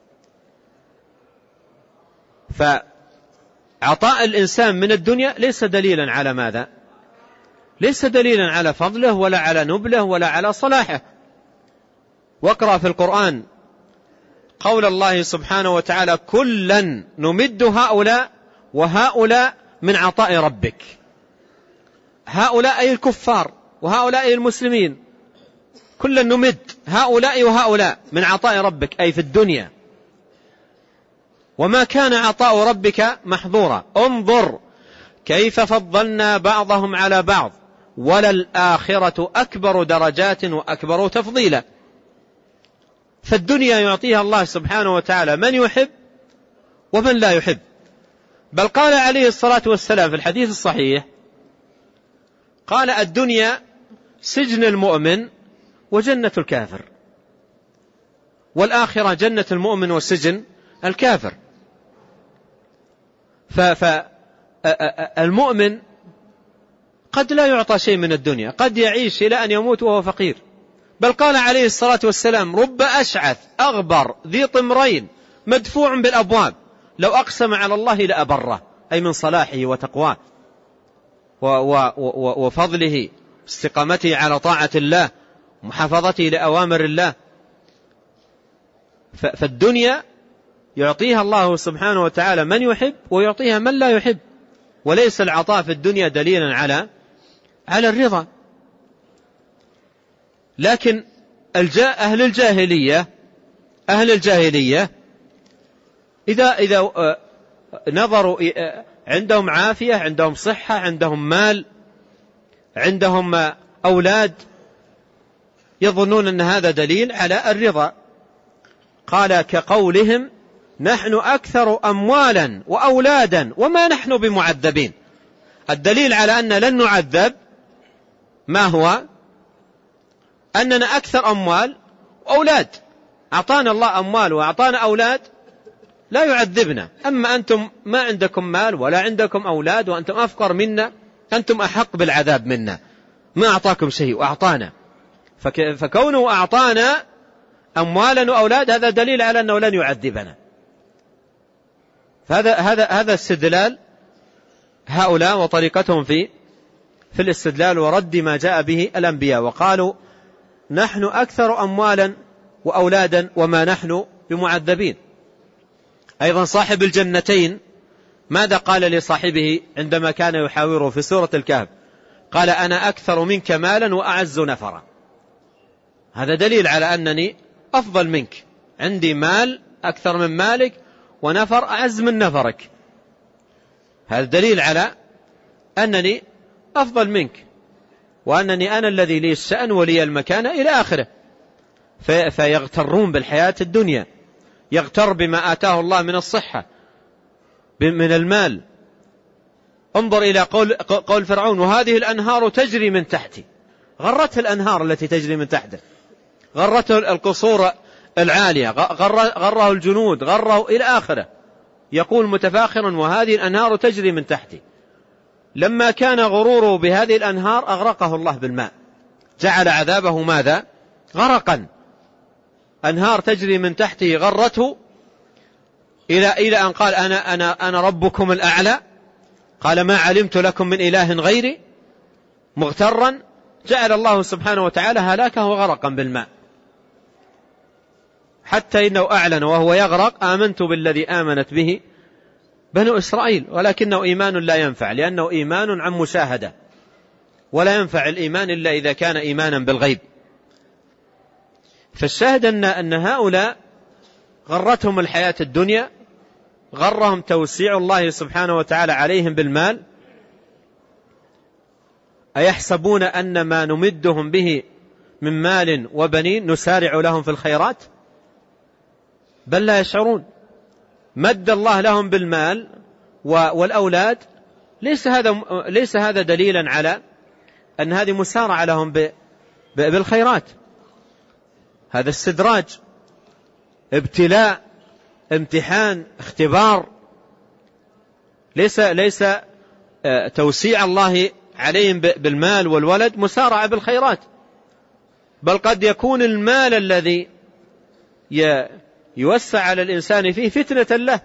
فعطاء الإنسان من الدنيا ليس دليلا على ماذا؟ ليس دليلا على فضله ولا على نبله ولا على صلاحه. واقرأ في القرآن قول الله سبحانه وتعالى: كلا نمد هؤلاء وهؤلاء من عطاء ربك. هؤلاء أي الكفار وهؤلاء أي المسلمين، كلا نمد هؤلاء وهؤلاء من عطاء ربك، أي في الدنيا. وما كان عطاء ربك محظورا. انظر كيف فضلنا بعضهم على بعض وللآخرة أكبر درجات وأكبر تفضيلا. فالدنيا يعطيها الله سبحانه وتعالى من يحب ومن لا يحب. بل قال عليه الصلاة والسلام في الحديث الصحيح، قال الدنيا سجن المؤمن وجنة الكافر، والآخرة جنة المؤمن وسجن الكافر. فالمؤمن قد لا يعطى شيء من الدنيا، قد يعيش إلى أن يموت وهو فقير. بل قال عليه الصلاة والسلام رب أشعث أغبر ذي طمرين مدفوع بالأبواب لو أقسم على الله لأبره، أي من صلاحه وتقواه وفضله استقامته على طاعة الله محافظته لأوامر الله. فالدنيا يعطيها الله سبحانه وتعالى من يحب ويعطيها من لا يحب، وليس العطاء في الدنيا دليلا على الرضا. لكن أهل الجاهلية إذا نظروا عندهم عافية، عندهم صحة، عندهم مال، عندهم أولاد، يظنون أن هذا دليل على الرضا. قال كقولهم نحن أكثر أموالا وأولادا وما نحن بمعذبين. الدليل على أن لن نعذب ما هو؟ أننا أكثر أموال وأولاد، أعطانا الله أموال وأعطانا أولاد لا يعذبنا. أما أنتم ما عندكم مال ولا عندكم أولاد وأنتم أفقر منا، أنتم أحق بالعذاب منا، ما أعطاكم شيء وأعطانا. فكونه أعطانا أموالا وأولاد هذا دليل على أنه لن يعذبنا. هذا استدلال هؤلاء وطريقتهم في الاستدلال ورد ما جاء به الأنبياء. وقالوا نحن أكثر أموالا وأولادا وما نحن بمعذبين. أيضا صاحب الجنتين ماذا قال لصاحبه عندما كان يحاوره في سورة الكهف؟ قال أنا أكثر منك مالا وأعز نفرا. هذا دليل على أنني أفضل منك، عندي مال أكثر من مالك ونفر أعز من نفرك. هذا دليل على أنني أفضل منك وأنني أنا الذي لي الشأن ولي المكانة إلى آخره. فيغترون بالحياة الدنيا، يغتر بما آتاه الله من الصحة من المال. انظر إلى قول فرعون وهذه الأنهار تجري من تحتي. غرته الأنهار التي تجري من تحته، غرته القصور العالية، غره الجنود، غره إلى آخره. يقول متفاخرا وهذه الأنهار تجري من تحتي. لما كان غروره بهذه الأنهار أغرقه الله بالماء، جعل عذابه ماذا؟ غرقا. أنهار تجري من تحته غرته إلى أن قال أنا ربكم الأعلى. قال ما علمت لكم من إله غيري. مغترا جعل الله سبحانه وتعالى هلاكه غرقا بالماء، حتى إنه أعلن وهو يغرق آمنت بالذي آمنت به بنو إسرائيل. ولكنه إيمان لا ينفع، لأنه إيمان عن مشاهدة، ولا ينفع الإيمان إلا إذا كان إيمانا بالغيب. فالشاهد أن هؤلاء غرتهم الحياة الدنيا، غرهم توسيع الله سبحانه وتعالى عليهم بالمال. أيحسبون أن ما نمدهم به من مال وبنين نسارع لهم في الخيرات؟ بل لا يشعرون. مد الله لهم بالمال والأولاد ليس هذا دليلا على أن هذه مسارعة لهم بالخيرات. هذا استدراج، ابتلاء، امتحان، اختبار. ليس توسيع الله عليهم بالمال والولد مسارعة بالخيرات. بل قد يكون المال الذي يوسع على الإنسان فيه فتنة له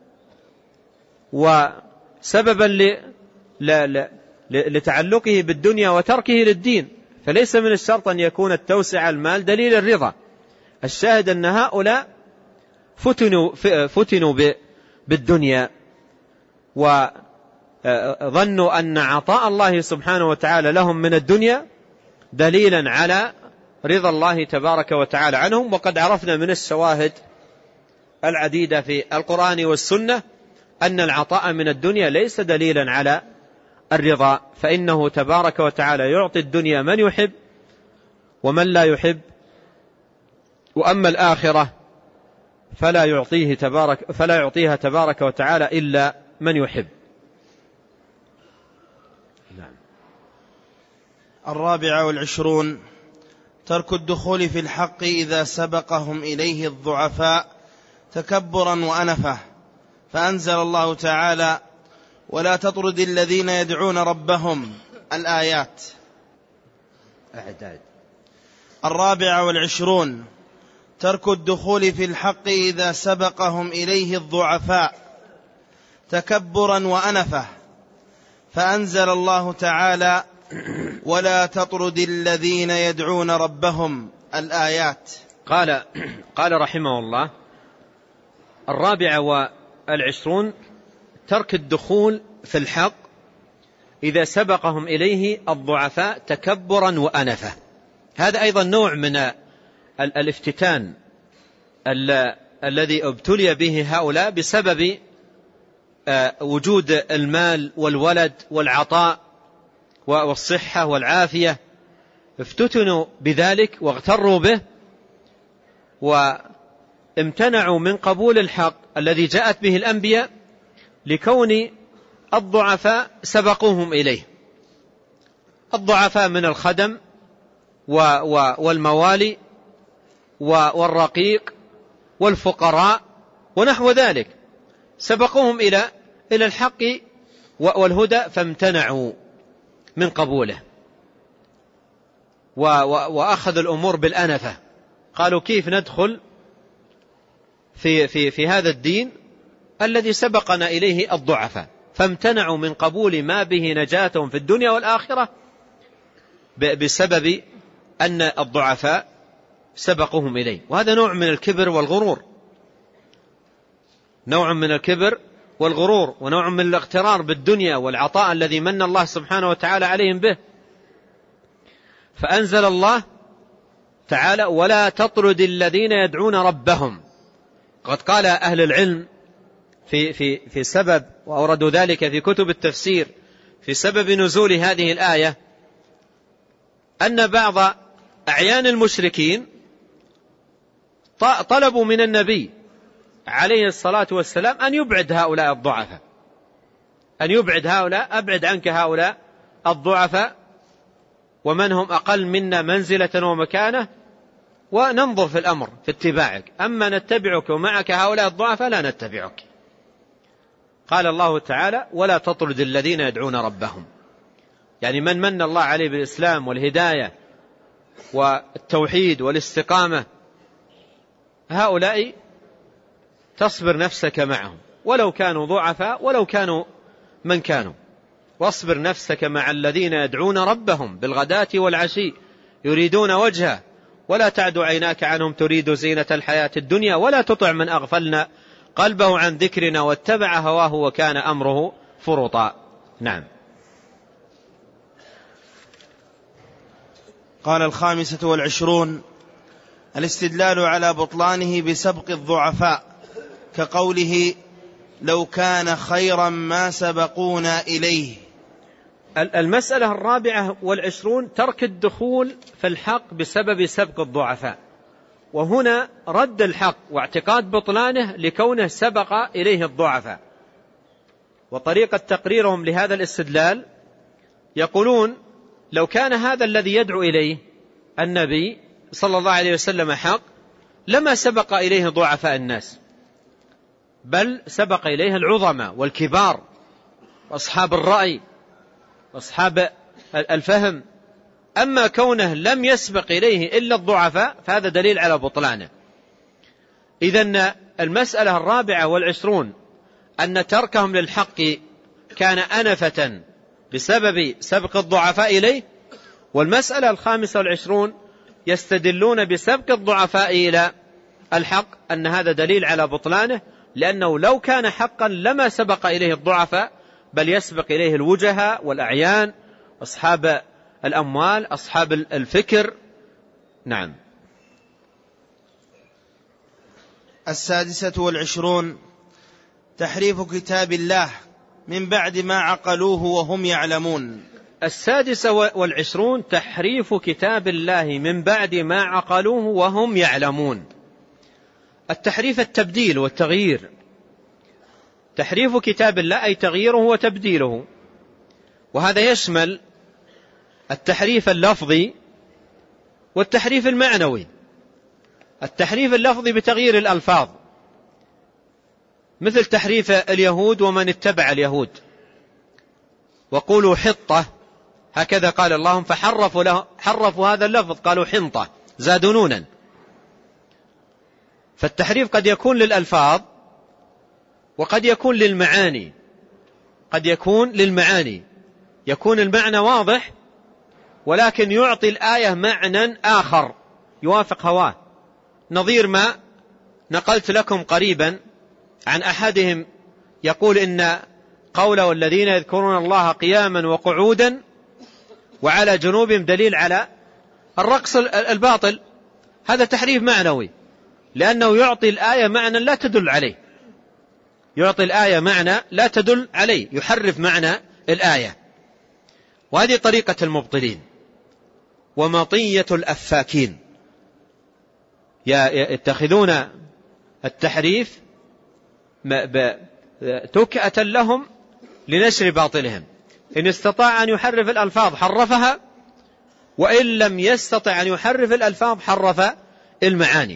وسببا لتعلقه بالدنيا وتركه للدين. فليس من الشرط أن يكون التوسع المال دليل الرضا. الشاهد أن هؤلاء فتنوا بالدنيا وظنوا أن عطاء الله سبحانه وتعالى لهم من الدنيا دليلا على رضا الله تبارك وتعالى عنهم. وقد عرفنا من الشواهد العديدة في القرآن والسنة أن العطاء من الدنيا ليس دليلا على الرضا، فإنه تبارك وتعالى يعطي الدنيا من يحب ومن لا يحب، وأما الآخرة فلا يعطيها تبارك وتعالى إلا من يحب. نعم. 24 ترك الدخول في الحق إذا سبقهم إليه الضعفاء تكبرا وأنفة، فأنزل الله تعالى: ولا تطرد الذين يدعون ربهم، الآيات. 24 ترك الدخول في الحق إذا سبقهم إليه الضعفاء تكبرا وأنفة، فأنزل الله تعالى: ولا تطرد الذين يدعون ربهم، الآيات. قال رحمه الله: 24 ترك الدخول في الحق إذا سبقهم إليه الضعفاء تكبرا وأنفة. هذا أيضا نوع من الافتتان الذي ابتلي به هؤلاء بسبب وجود المال والولد والعطاء والصحة والعافية، افتتنوا بذلك واغتروا به وامتنعوا من قبول الحق الذي جاءت به الأنبياء لكون الضعفاء سبقوهم إليه، الضعفاء من الخدم والموالي والرقيق والفقراء ونحو ذلك، سبقوهم إلى الحق والهدى فامتنعوا من قبوله وأخذ الأمور بالأنفة، قالوا كيف ندخل في هذا الدين الذي سبقنا إليه الضعفاء، فامتنعوا من قبول ما به نجاتهم في الدنيا والآخرة بسبب أن الضعفاء سبقهم إليه. وهذا نوع من الكبر والغرور، نوع من الكبر والغرور ونوع من الاغترار بالدنيا والعطاء الذي من الله سبحانه وتعالى عليهم به. فأنزل الله تعالى: ولا تطرد الذين يدعون ربهم. قد قال أهل العلم في سبب، وأوردوا ذلك في كتب التفسير، في سبب نزول هذه الآية، أن بعض أعيان المشركين طلبوا من النبي عليه الصلاة والسلام أن يبعد هؤلاء الضعفاء، أن يبعد هؤلاء، أبعد عنك هؤلاء الضعفاء ومن هم أقل منا منزلة ومكانة، وننظر في الأمر في اتباعك، أما نتبعك ومعك هؤلاء الضعفاء لا نتبعك. قال الله تعالى: ولا تطرد الذين يدعون ربهم، يعني من الله عليه بالإسلام والهداية والتوحيد والاستقامة، هؤلاء تصبر نفسك معهم ولو كانوا ضعفاء ولو كانوا من كانوا، واصبر نفسك مع الذين يدعون ربهم بالغداة والعشي يريدون وجهه ولا تعد عيناك عنهم تريد زينة الحياة الدنيا ولا تطع من أغفلنا قلبه عن ذكرنا واتبع هواه وكان أمره فرطا. نعم. قال 25 الاستدلال على بطلانه بسبق الضعفاء، كقوله: لو كان خيرا ما سبقونا إليه. المسألة 24 ترك الدخول في الحق بسبب سبق الضعفاء، وهنا رد الحق واعتقاد بطلانه لكونه سبق إليه الضعفاء. وطريقة تقريرهم لهذا الاستدلال يقولون: لو كان هذا الذي يدعو إليه النبي صلى الله عليه وسلم حق لما سبق إليه ضعفاء الناس، بل سبق إليه العظماء والكبار وأصحاب الرأي وأصحاب الفهم. أما كونه لم يسبق إليه إلا الضعفاء فهذا دليل على بطلانه. إذن المسألة 24 أن تركهم للحق كان أنفة بسبب سبق الضعفاء إليه، والمسألة 25 يستدلون بسبق الضعفاء إلى الحق أن هذا دليل على بطلانه، لأنه لو كان حقا لما سبق إليه الضعفاء بل يسبق إليه الوجهاء والأعيان أصحاب الأموال أصحاب الفكر. نعم. والعشرون تحريف كتاب الله من بعد ما عقلوه وهم يعلمون. 26 تحريف كتاب الله من بعد ما عقلوه وهم يعلمون. التحريف التبديل والتغيير. تحريف كتاب الله أي تغييره وتبديله، وهذا يشمل التحريف اللفظي والتحريف المعنوي. التحريف اللفظي بتغيير الألفاظ، مثل تحريف اليهود ومن اتبع اليهود، وقولوا حطة هكذا قال اللهم، فحرفوا هذا اللفظ قالوا حنطة، زادوا نونا. فالتحريف قد يكون للألفاظ وقد يكون للمعاني. قد يكون للمعاني، يكون المعنى واضح ولكن يعطي الآية معنى آخر يوافق هواه، نظير ما نقلت لكم قريبا عن أحدهم يقول إن قوله والذين يذكرون الله قياما وقعودا وعلى جنوبهم دليل على الرقص الباطل. هذا تحريف معنوي، لأنه يعطي الآية معنى لا تدل عليه، يعطي الآية معنى لا تدل عليه، يحرف معنى الآية. وهذه طريقة المبطلين ومطية الأفاكين، يتخذون التحريف تكأة لهم لنشر باطلهم. إن استطاع أن يحرف الألفاظ حرفها، وإن لم يستطع أن يحرف الألفاظ حرف المعاني.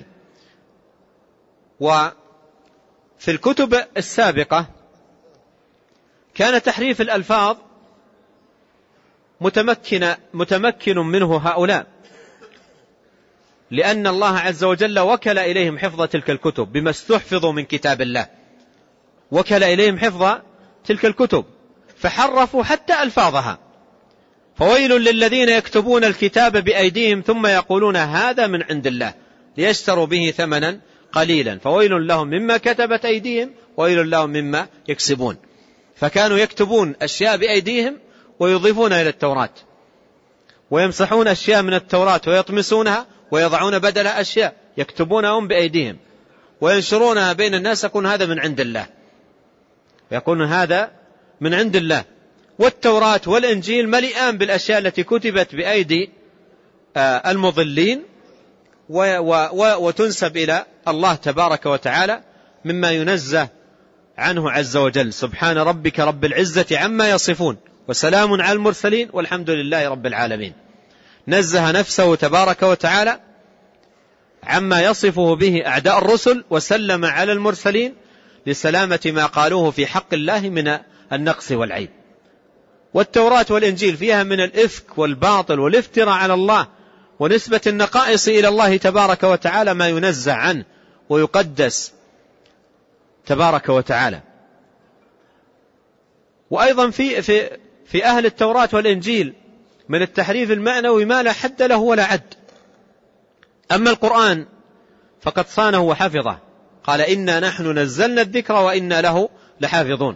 وفي الكتب السابقة كان تحريف الألفاظ متمكن منه هؤلاء، لأن الله عز وجل وكل إليهم حفظ تلك الكتب بما استحفظوا من كتاب الله، وكل إليهم حفظ تلك الكتب فحرفوا حتى ألفاظها. فويل للذين يكتبون الكتاب بأيديهم ثم يقولون هذا من عند الله ليشتروا به ثمنا قليلا، فويل لهم مما كتبت أيديهم وويل لهم مما يكسبون. فكانوا يكتبون أشياء بأيديهم ويضيفون إلى التوراة، ويمسحون أشياء من التوراة ويطمسونها ويضعون بدلها أشياء يكتبونهم بأيديهم وينشرونها بين الناس، يكون هذا من عند الله، يكون هذا من عند الله. والتوراة والإنجيل مليئان بالأشياء التي كتبت بأيدي المضلين وتنسب إلى الله تبارك وتعالى مما ينزه عنه عز وجل. سبحان ربك رب العزة عما يصفون وسلام على المرسلين والحمد لله رب العالمين. نزه نفسه تبارك وتعالى عما يصفه به أعداء الرسل، وسلم على المرسلين لسلامة ما قالوه في حق الله من النقص والعيب. والتوراة والإنجيل فيها من الإفك والباطل والافتراء على الله ونسبة النقائص إلى الله تبارك وتعالى ما ينزه عنه ويقدس تبارك وتعالى. وأيضا في أهل التوراة والإنجيل من التحريف المعنوي ما لا حد له ولا عد. أما القرآن فقد صانه وحفظه، قال إنا نحن نزلنا الذكر وإنا له لحافظون.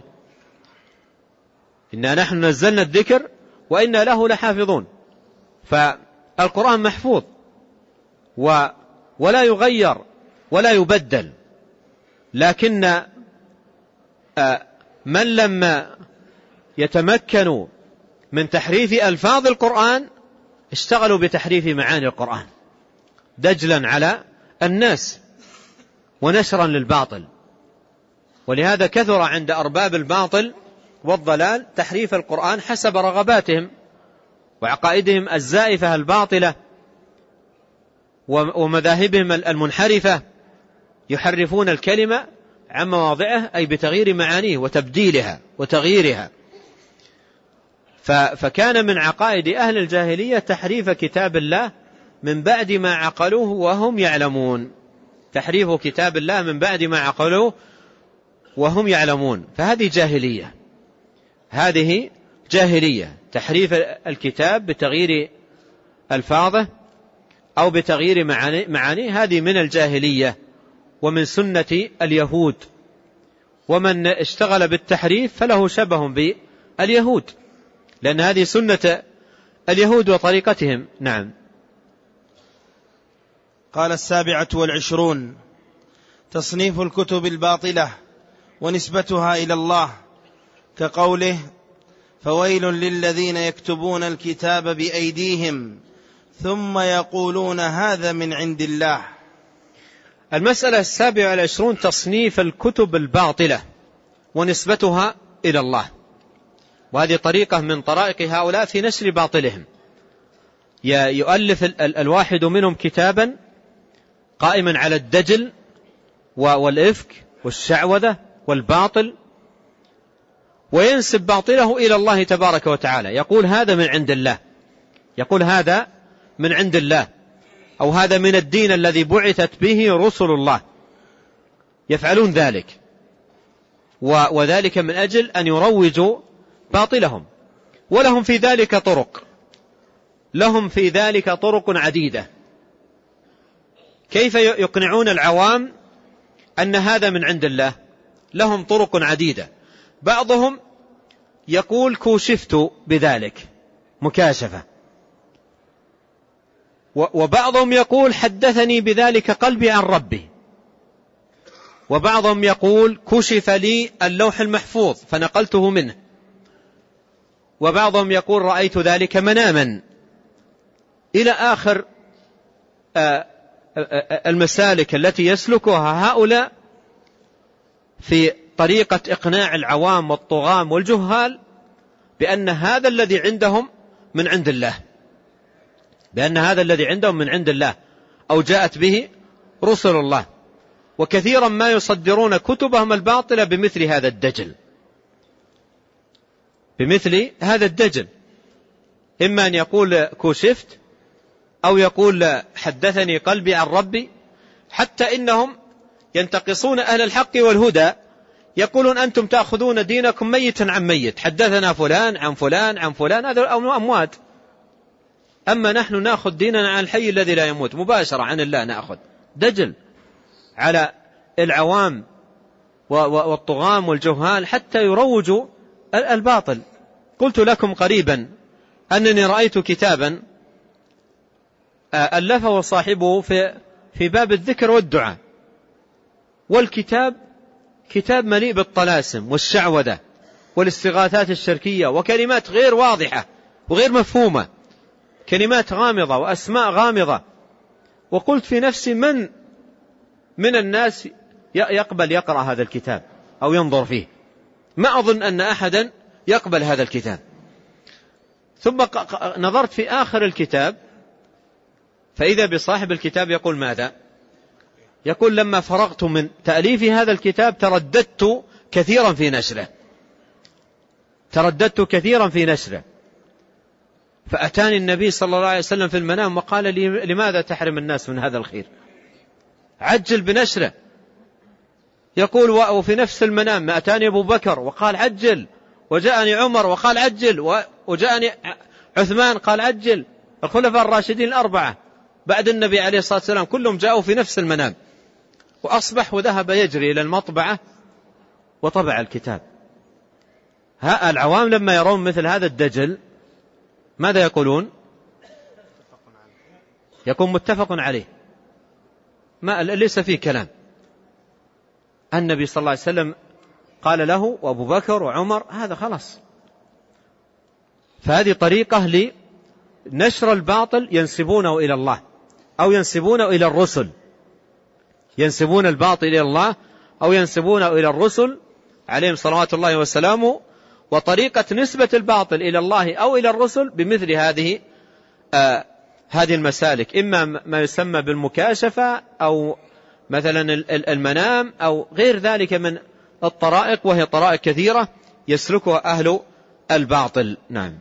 إنا نحن نزلنا الذكر وإنا له لحافظون. فالقرآن محفوظ ولا يغير ولا يبدل، لكن من لما يتمكنوا من تحريف ألفاظ القرآن اشتغلوا بتحريف معاني القرآن دجلا على الناس ونشرا للباطل. ولهذا كثر عند أرباب الباطل والضلال تحريف القرآن حسب رغباتهم وعقائدهم الزائفة الباطلة ومذاهبهم المنحرفة، يحرفون الكلمة عن مواضعه أي بتغيير معانيه وتبديلها وتغييرها. فكان من عقائد أهل الجاهلية تحريف كتاب الله من بعد ما عقلوه وهم يعلمون. تحريف كتاب الله من بعد ما عقلوه وهم يعلمون، فهذه جاهلية. هذه جاهلية، تحريف الكتاب بتغيير ألفاظه أو بتغيير معانيه، هذه من الجاهلية ومن سنة اليهود. ومن اشتغل بالتحريف فله شبه باليهود، لأن هذه سنة اليهود وطريقتهم. نعم. قال 27 تصنيف الكتب الباطلة ونسبتها إلى الله، كقوله: فويل للذين يكتبون الكتاب بأيديهم ثم يقولون هذا من عند الله. المسألة 27 تصنيف الكتب الباطلة ونسبتها إلى الله، وهذه طريقة من طرائق هؤلاء في نشر باطلهم. يؤلف الواحد منهم كتابا قائما على الدجل والإفك والشعوذة والباطل، وينسب باطله إلى الله تبارك وتعالى، يقول هذا من عند الله، يقول هذا من عند الله، أو هذا من الدين الذي بعثت به رسل الله. يفعلون ذلك، وذلك من أجل أن يروجوا باطلهم، ولهم في ذلك طرق، لهم في ذلك طرق عديدة. كيف يقنعون العوام أن هذا من عند الله؟ لهم طرق عديدة. بعضهم يقول كوشفت بذلك، مكاشفة، وبعضهم يقول حدثني بذلك قلبي عن ربي، وبعضهم يقول كشف لي اللوح المحفوظ فنقلته منه، وبعضهم يقول رأيت ذلك مناما، إلى آخر المسالك التي يسلكها هؤلاء في طريقة إقناع العوام والطغام والجهال بأن هذا الذي عندهم من عند الله، بأن هذا الذي عندهم من عند الله أو جاءت به رسل الله. وكثيرا ما يصدرون كتبهم الباطلة بمثل هذا الدجل، بمثل هذا الدجل، إما أن يقول كشفت أو يقول حدثني قلبي عن ربي. حتى إنهم ينتقصون أهل الحق والهدى، يقولون أنتم تأخذون دينكم ميتا عن ميت، حدثنا فلان عن فلان عن فلان، هذا أموات، أما نحن نأخذ ديننا عن الحي الذي لا يموت مباشرة، عن الله نأخذ. دجل على العوام والطغام والجهال حتى يروجوا الباطل. قلت لكم قريبا أنني رأيت كتابا ألفه صاحبه في باب الذكر والدعاء، والكتاب كتاب مليء بالطلاسم والشعوذة والاستغاثات الشركية وكلمات غير واضحة وغير مفهومة، كلمات غامضة وأسماء غامضة. وقلت في نفسي من الناس يقبل يقرأ هذا الكتاب أو ينظر فيه؟ ما أظن أن أحدا يقبل هذا الكتاب. ثم نظرت في آخر الكتاب فإذا بصاحب الكتاب يقول ماذا؟ يقول لما فرغت من تأليف هذا الكتاب ترددت كثيرا في نشره، فأتاني النبي صلى الله عليه وسلم في المنام وقال لي لماذا تحرم الناس من هذا الخير؟ عجل بنشره. يقول وفي نفس المنام أتاني أبو بكر وقال عجل، وجاءني عمر وقال عجل، وجاءني عثمان قال عجل، الخلفاء الراشدين الأربعة بعد النبي عليه الصلاة والسلام كلهم جاءوا في نفس المنام، وأصبح وذهب يجري إلى المطبعة وطبع الكتاب. العوام لما يرون مثل هذا الدجل ماذا يقولون؟ يكون متفق عليه، ما ليس فيه كلام. النبي صلى الله عليه وسلم قال له وأبو بكر وعمر، هذا خلاص. فهذه طريقة لنشر الباطل ينسبونه إلى الله أو ينسبونه إلى الرسل، ينسبون الباطل إلى الله أو ينسبونه إلى الرسل عليهم صلوات الله وسلامه. وطريقة نسبة الباطل إلى الله أو إلى الرسل بمثل هذه المسالك، إما ما يسمى بالمكاشفة أو مثلا المنام أو غير ذلك من الطرائق، وهي طرائق كثيرة يسلكها أهل الباطل. نعم.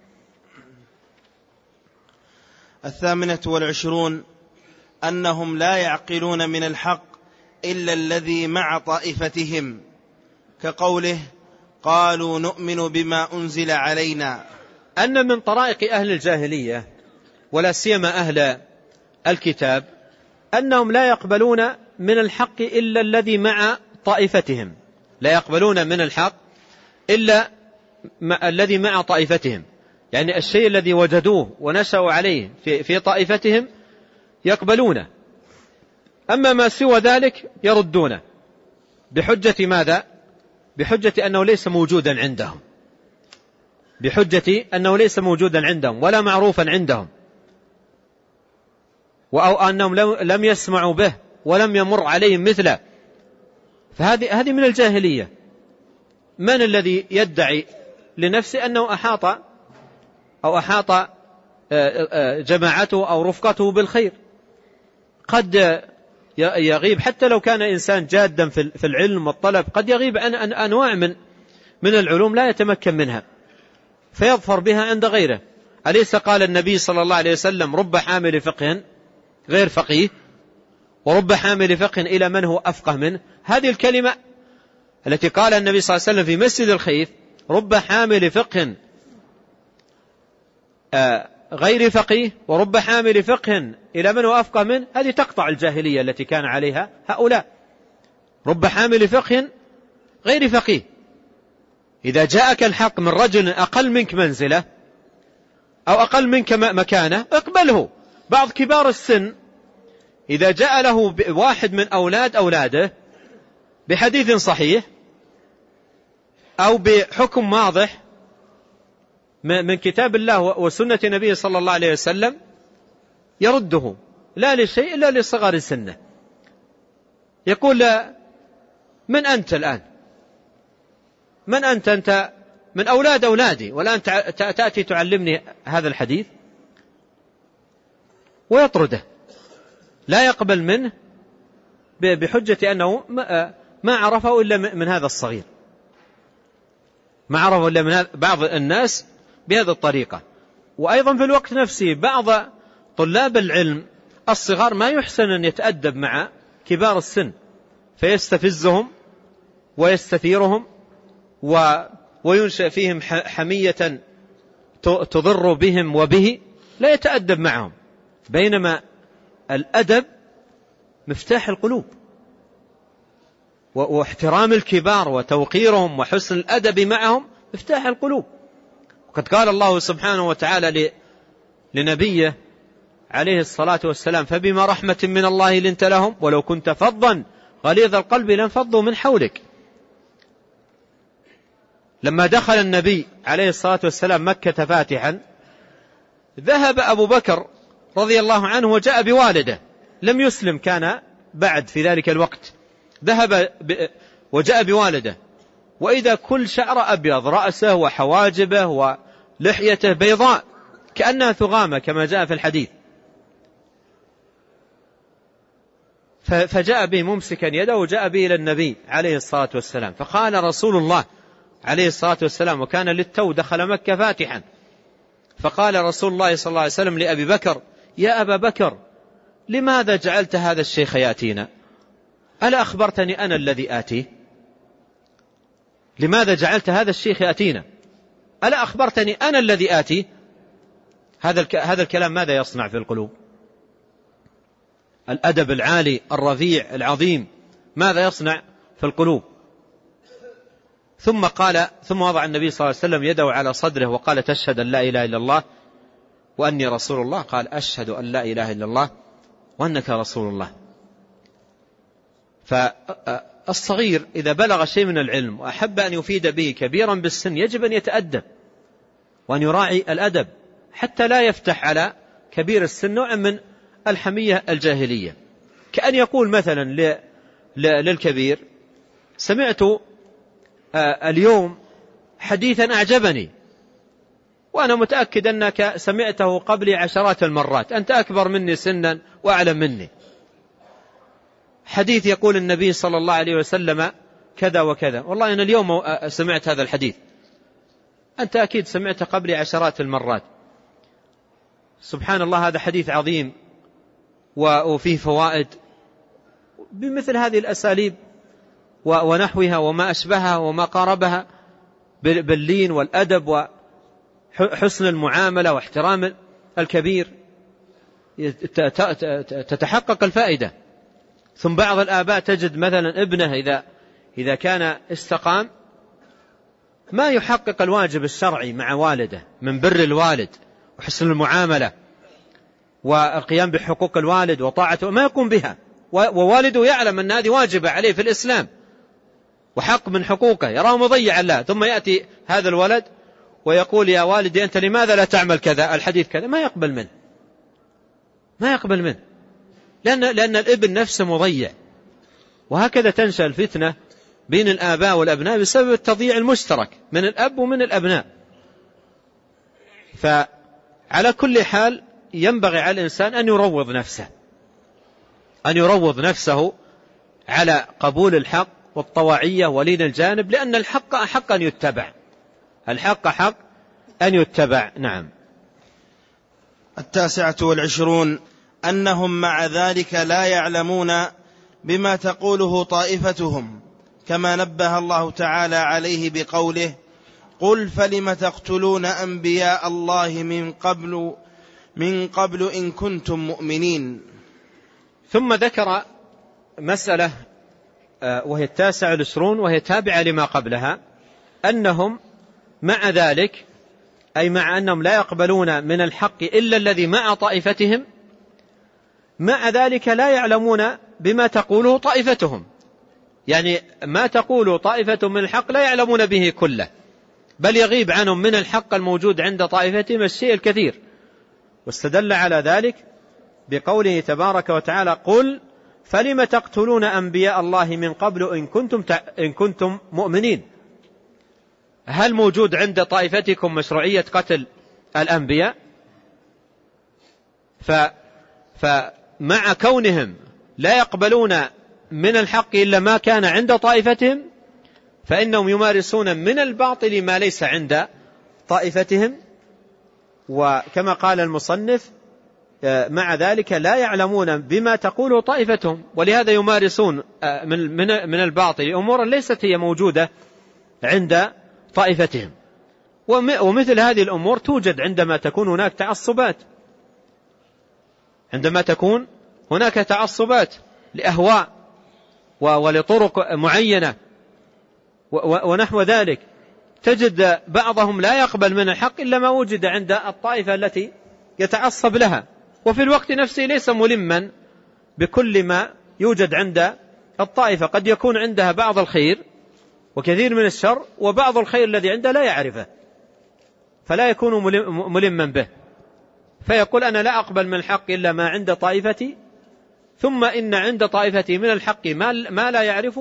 28 أنهم لا يعقلون من الحق إلا الذي مع طائفتهم، كقوله قالوا نؤمن بما أنزل علينا. أن من طرائق أهل الجاهلية ولا سيما أهل الكتاب أنهم لا يقبلون من الحق إلا الذي مع طائفتهم، لا يقبلون من الحق إلا الذي مع طائفتهم، يعني الشيء الذي وجدوه ونشأوا عليه في طائفتهم يقبلونه، أما ما سوى ذلك يردونه بحجة ماذا؟ بحجة أنه ليس موجودا عندهم، بحجة أنه ليس موجودا عندهم ولا معروفا عندهم، أو أنهم لم يسمعوا به ولم يمر عليهم مثله. فهذه من الجاهلية. من الذي يدعي لنفسه أنه أحاط جماعته أو رفقته بالخير؟ قد يغيب، حتى لو كان إنسان جادا في العلم والطلب، قد يغيب عن أنواع من العلوم لا يتمكن منها فيظفر بها عند غيره. أليس قال النبي صلى الله عليه وسلم: رب حامل فقه غير فقيه، ورب حامل فقه إلى من هو أفقه منه؟ هذه الكلمة التي قال النبي صلى الله عليه وسلم في مسجد الخيف: رب حامل فقه غير فقيه ورب حامل فقه إلى من هو أفقه منه، هذه تقطع الجاهلية التي كان عليها هؤلاء. رب حامل فقه غير فقيه، إذا جاءك الحق من رجل أقل منك منزلة أو أقل منك مكانة اقبله. بعض كبار السن إذا جاء له واحد من أولاده بحديث صحيح أو بحكم واضح من كتاب الله وسنة نبيه صلى الله عليه وسلم يرده، لا لشيء إلا لصغر سنه. يقول: من أنت الآن؟ من أنت من أولاد أولادي، والآن تأتي تعلمني هذا الحديث؟ ويطرده، لا يقبل منه بحجة أنه ما عرفه إلا من هذا الصغير، ما عرفه إلا من بعض الناس بهذه الطريقة. وأيضا في الوقت نفسه بعض طلاب العلم الصغار ما يحسن أن يتأدب مع كبار السن، فيستفزهم ويستثيرهم وينشأ فيهم حمية تضر بهم وبه، لا يتأدب معهم. بينما الأدب مفتاح القلوب، واحترام الكبار وتوقيرهم وحسن الأدب معهم مفتاح القلوب. وقد قال الله سبحانه وتعالى لنبيه عليه الصلاة والسلام: فبما رحمة من الله لنت لهم ولو كنت فظا غليظ القلب لانفضوا من حولك. لما دخل النبي عليه الصلاة والسلام مكة فاتحا، ذهب أبو بكر رضي الله عنه وجاء بوالده، لم يسلم كان بعد في ذلك الوقت، ذهب وجاء بوالده، وإذا كل شعر أبيض، رأسه وحواجبه ولحيته بيضاء كأنها ثغامة كما جاء في الحديث. فجاء به ممسكا يده وجاء به إلى النبي عليه الصلاة والسلام، فقال رسول الله عليه الصلاة والسلام، وكان للتو دخل مكة فاتحا، فقال رسول الله صلى الله عليه وسلم لأبي بكر: يا أبا بكر، لماذا جعلت هذا الشيخ يأتينا؟ ألا أخبرتني أنا الذي آتيه؟ لماذا جعلت هذا الشيخ يأتينا؟ ألا أخبرتني أنا الذي آتيه؟ هذا الكلام ماذا يصنع في القلوب؟ الأدب العالي الرفيع العظيم ماذا يصنع في القلوب؟ ثم وضع النبي صلى الله عليه وسلم يده على صدره وقال: تشهد أن لا إله إلا الله وأني رسول الله؟ قال: أشهد أن لا إله إلا الله وأنك رسول الله. فالصغير إذا بلغ شيء من العلم وأحب أن يفيد به كبيرا بالسن يجب أن يتأدب وأن يراعي الأدب حتى لا يفتح على كبير السن نوع من الحمية الجاهلية، كأن يقول مثلا للكبير: سمعت اليوم حديثا أعجبني وأنا متأكد أنك سمعته قبل عشرات المرات، أنت أكبر مني سنا وأعلم مني، حديث يقول النبي صلى الله عليه وسلم كذا وكذا، والله أنا اليوم سمعت هذا الحديث، أنت أكيد سمعت قبل عشرات المرات. سبحان الله، هذا حديث عظيم وفيه فوائد. بمثل هذه الأساليب ونحوها وما أشبهها وما قاربها باللين والأدب وحسن المعاملة واحترام الكبير تتحقق الفائدة. ثم بعض الآباء تجد مثلا ابنه إذا كان استقام ما يحقق الواجب الشرعي مع والده من بر الوالد وحسن المعاملة والقيام بحقوق الوالد وطاعته، ما يقوم بها، ووالده يعلم أن هذه واجبة عليه في الإسلام وحق من حقوقه، يراه مضيعا له، ثم يأتي هذا الولد ويقول يا والدي أنت لماذا لا تعمل كذا الحديث كذا، ما يقبل منه لأن الابن نفسه مضيع. وهكذا تنشأ الفتنة بين الآباء والأبناء بسبب التضييع المشترك من الأب ومن الأبناء. فعلى كل حال ينبغي على الإنسان أن يروض نفسه على قبول الحق والطواعية ولين الجانب، لأن الحق أحق أن يتبع. نعم. 29 أنهم مع ذلك لا يعلمون بما تقوله طائفتهم، كما نبه الله تعالى عليه بقوله قل فلم تقتلون أنبياء الله من قبل إن كنتم مؤمنين. ثم ذكر مسألة وهي 29 وهي تابعة لما قبلها، أنهم مع ذلك أي مع أنهم لا يقبلون من الحق إلا الذي مع طائفتهم، مع ذلك لا يعلمون بما تقوله طائفتهم، يعني ما تقول طائفة من الحق لا يعلمون به كله، بل يغيب عنهم من الحق الموجود عند طائفتهم الشيء الكثير. واستدل على ذلك بقوله تبارك وتعالى قل فلم تقتلون أنبياء الله من قبل إن كنتم مؤمنين. هل موجود عند طائفتكم مشروعية قتل الأنبياء؟ فمع كونهم لا يقبلون من الحق إلا ما كان عند طائفتهم، فإنهم يمارسون من الباطل ما ليس عند طائفتهم. وكما قال المصنف مع ذلك لا يعلمون بما تقوله طائفتهم، ولهذا يمارسون من الباطل أمورا ليست هي موجودة عند طائفتهم. ومثل هذه الأمور توجد عندما تكون هناك تعصبات لأهواء ولطرق معينة ونحو ذلك، تجد بعضهم لا يقبل من الحق إلا ما وجد عند الطائفة التي يتعصب لها، وفي الوقت نفسه ليس ملما بكل ما يوجد عند الطائفة، قد يكون عندها بعض الخير وكثير من الشر، وبعض الخير الذي عنده لا يعرفه فلا يكون ملما به، فيقول أنا لا أقبل من الحق إلا ما عند طائفتي، ثم إن عند طائفتي من الحق ما لا يعرفه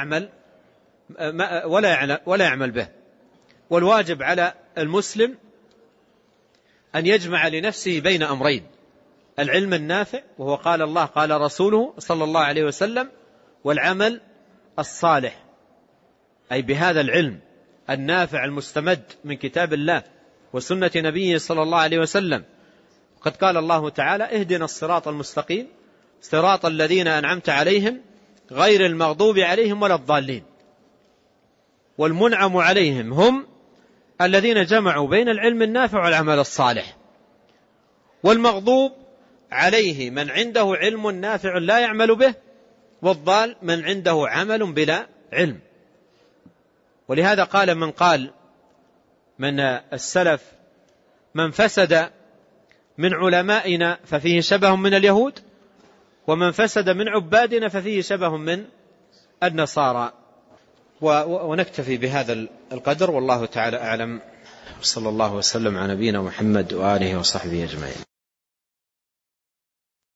ولا يعمل به. والواجب على المسلم أن يجمع لنفسه بين أمرين: العلم النافع وهو قال الله قال رسوله صلى الله عليه وسلم، والعمل الصالح، أي بهذا العلم النافع المستمد من كتاب الله وسنة نبيه صلى الله عليه وسلم. قد قال الله تعالى اهدنا الصراط المستقيم صراط الذين أنعمت عليهم غير المغضوب عليهم ولا الضالين. والمنعم عليهم هم الذين جمعوا بين العلم النافع والعمل الصالح، والمغضوب عليه من عنده علم نافع لا يعمل به، والضال من عنده عمل بلا علم. ولهذا قال من السلف من فسد من علمائنا ففيه شبه من اليهود، ومن فسد من عبادنا ففيه شبه من النصارى. ونكتفي بهذا القدر، والله تعالى أعلم، صلى الله وسلم على نبينا محمد وآله وصحبه أجمعين.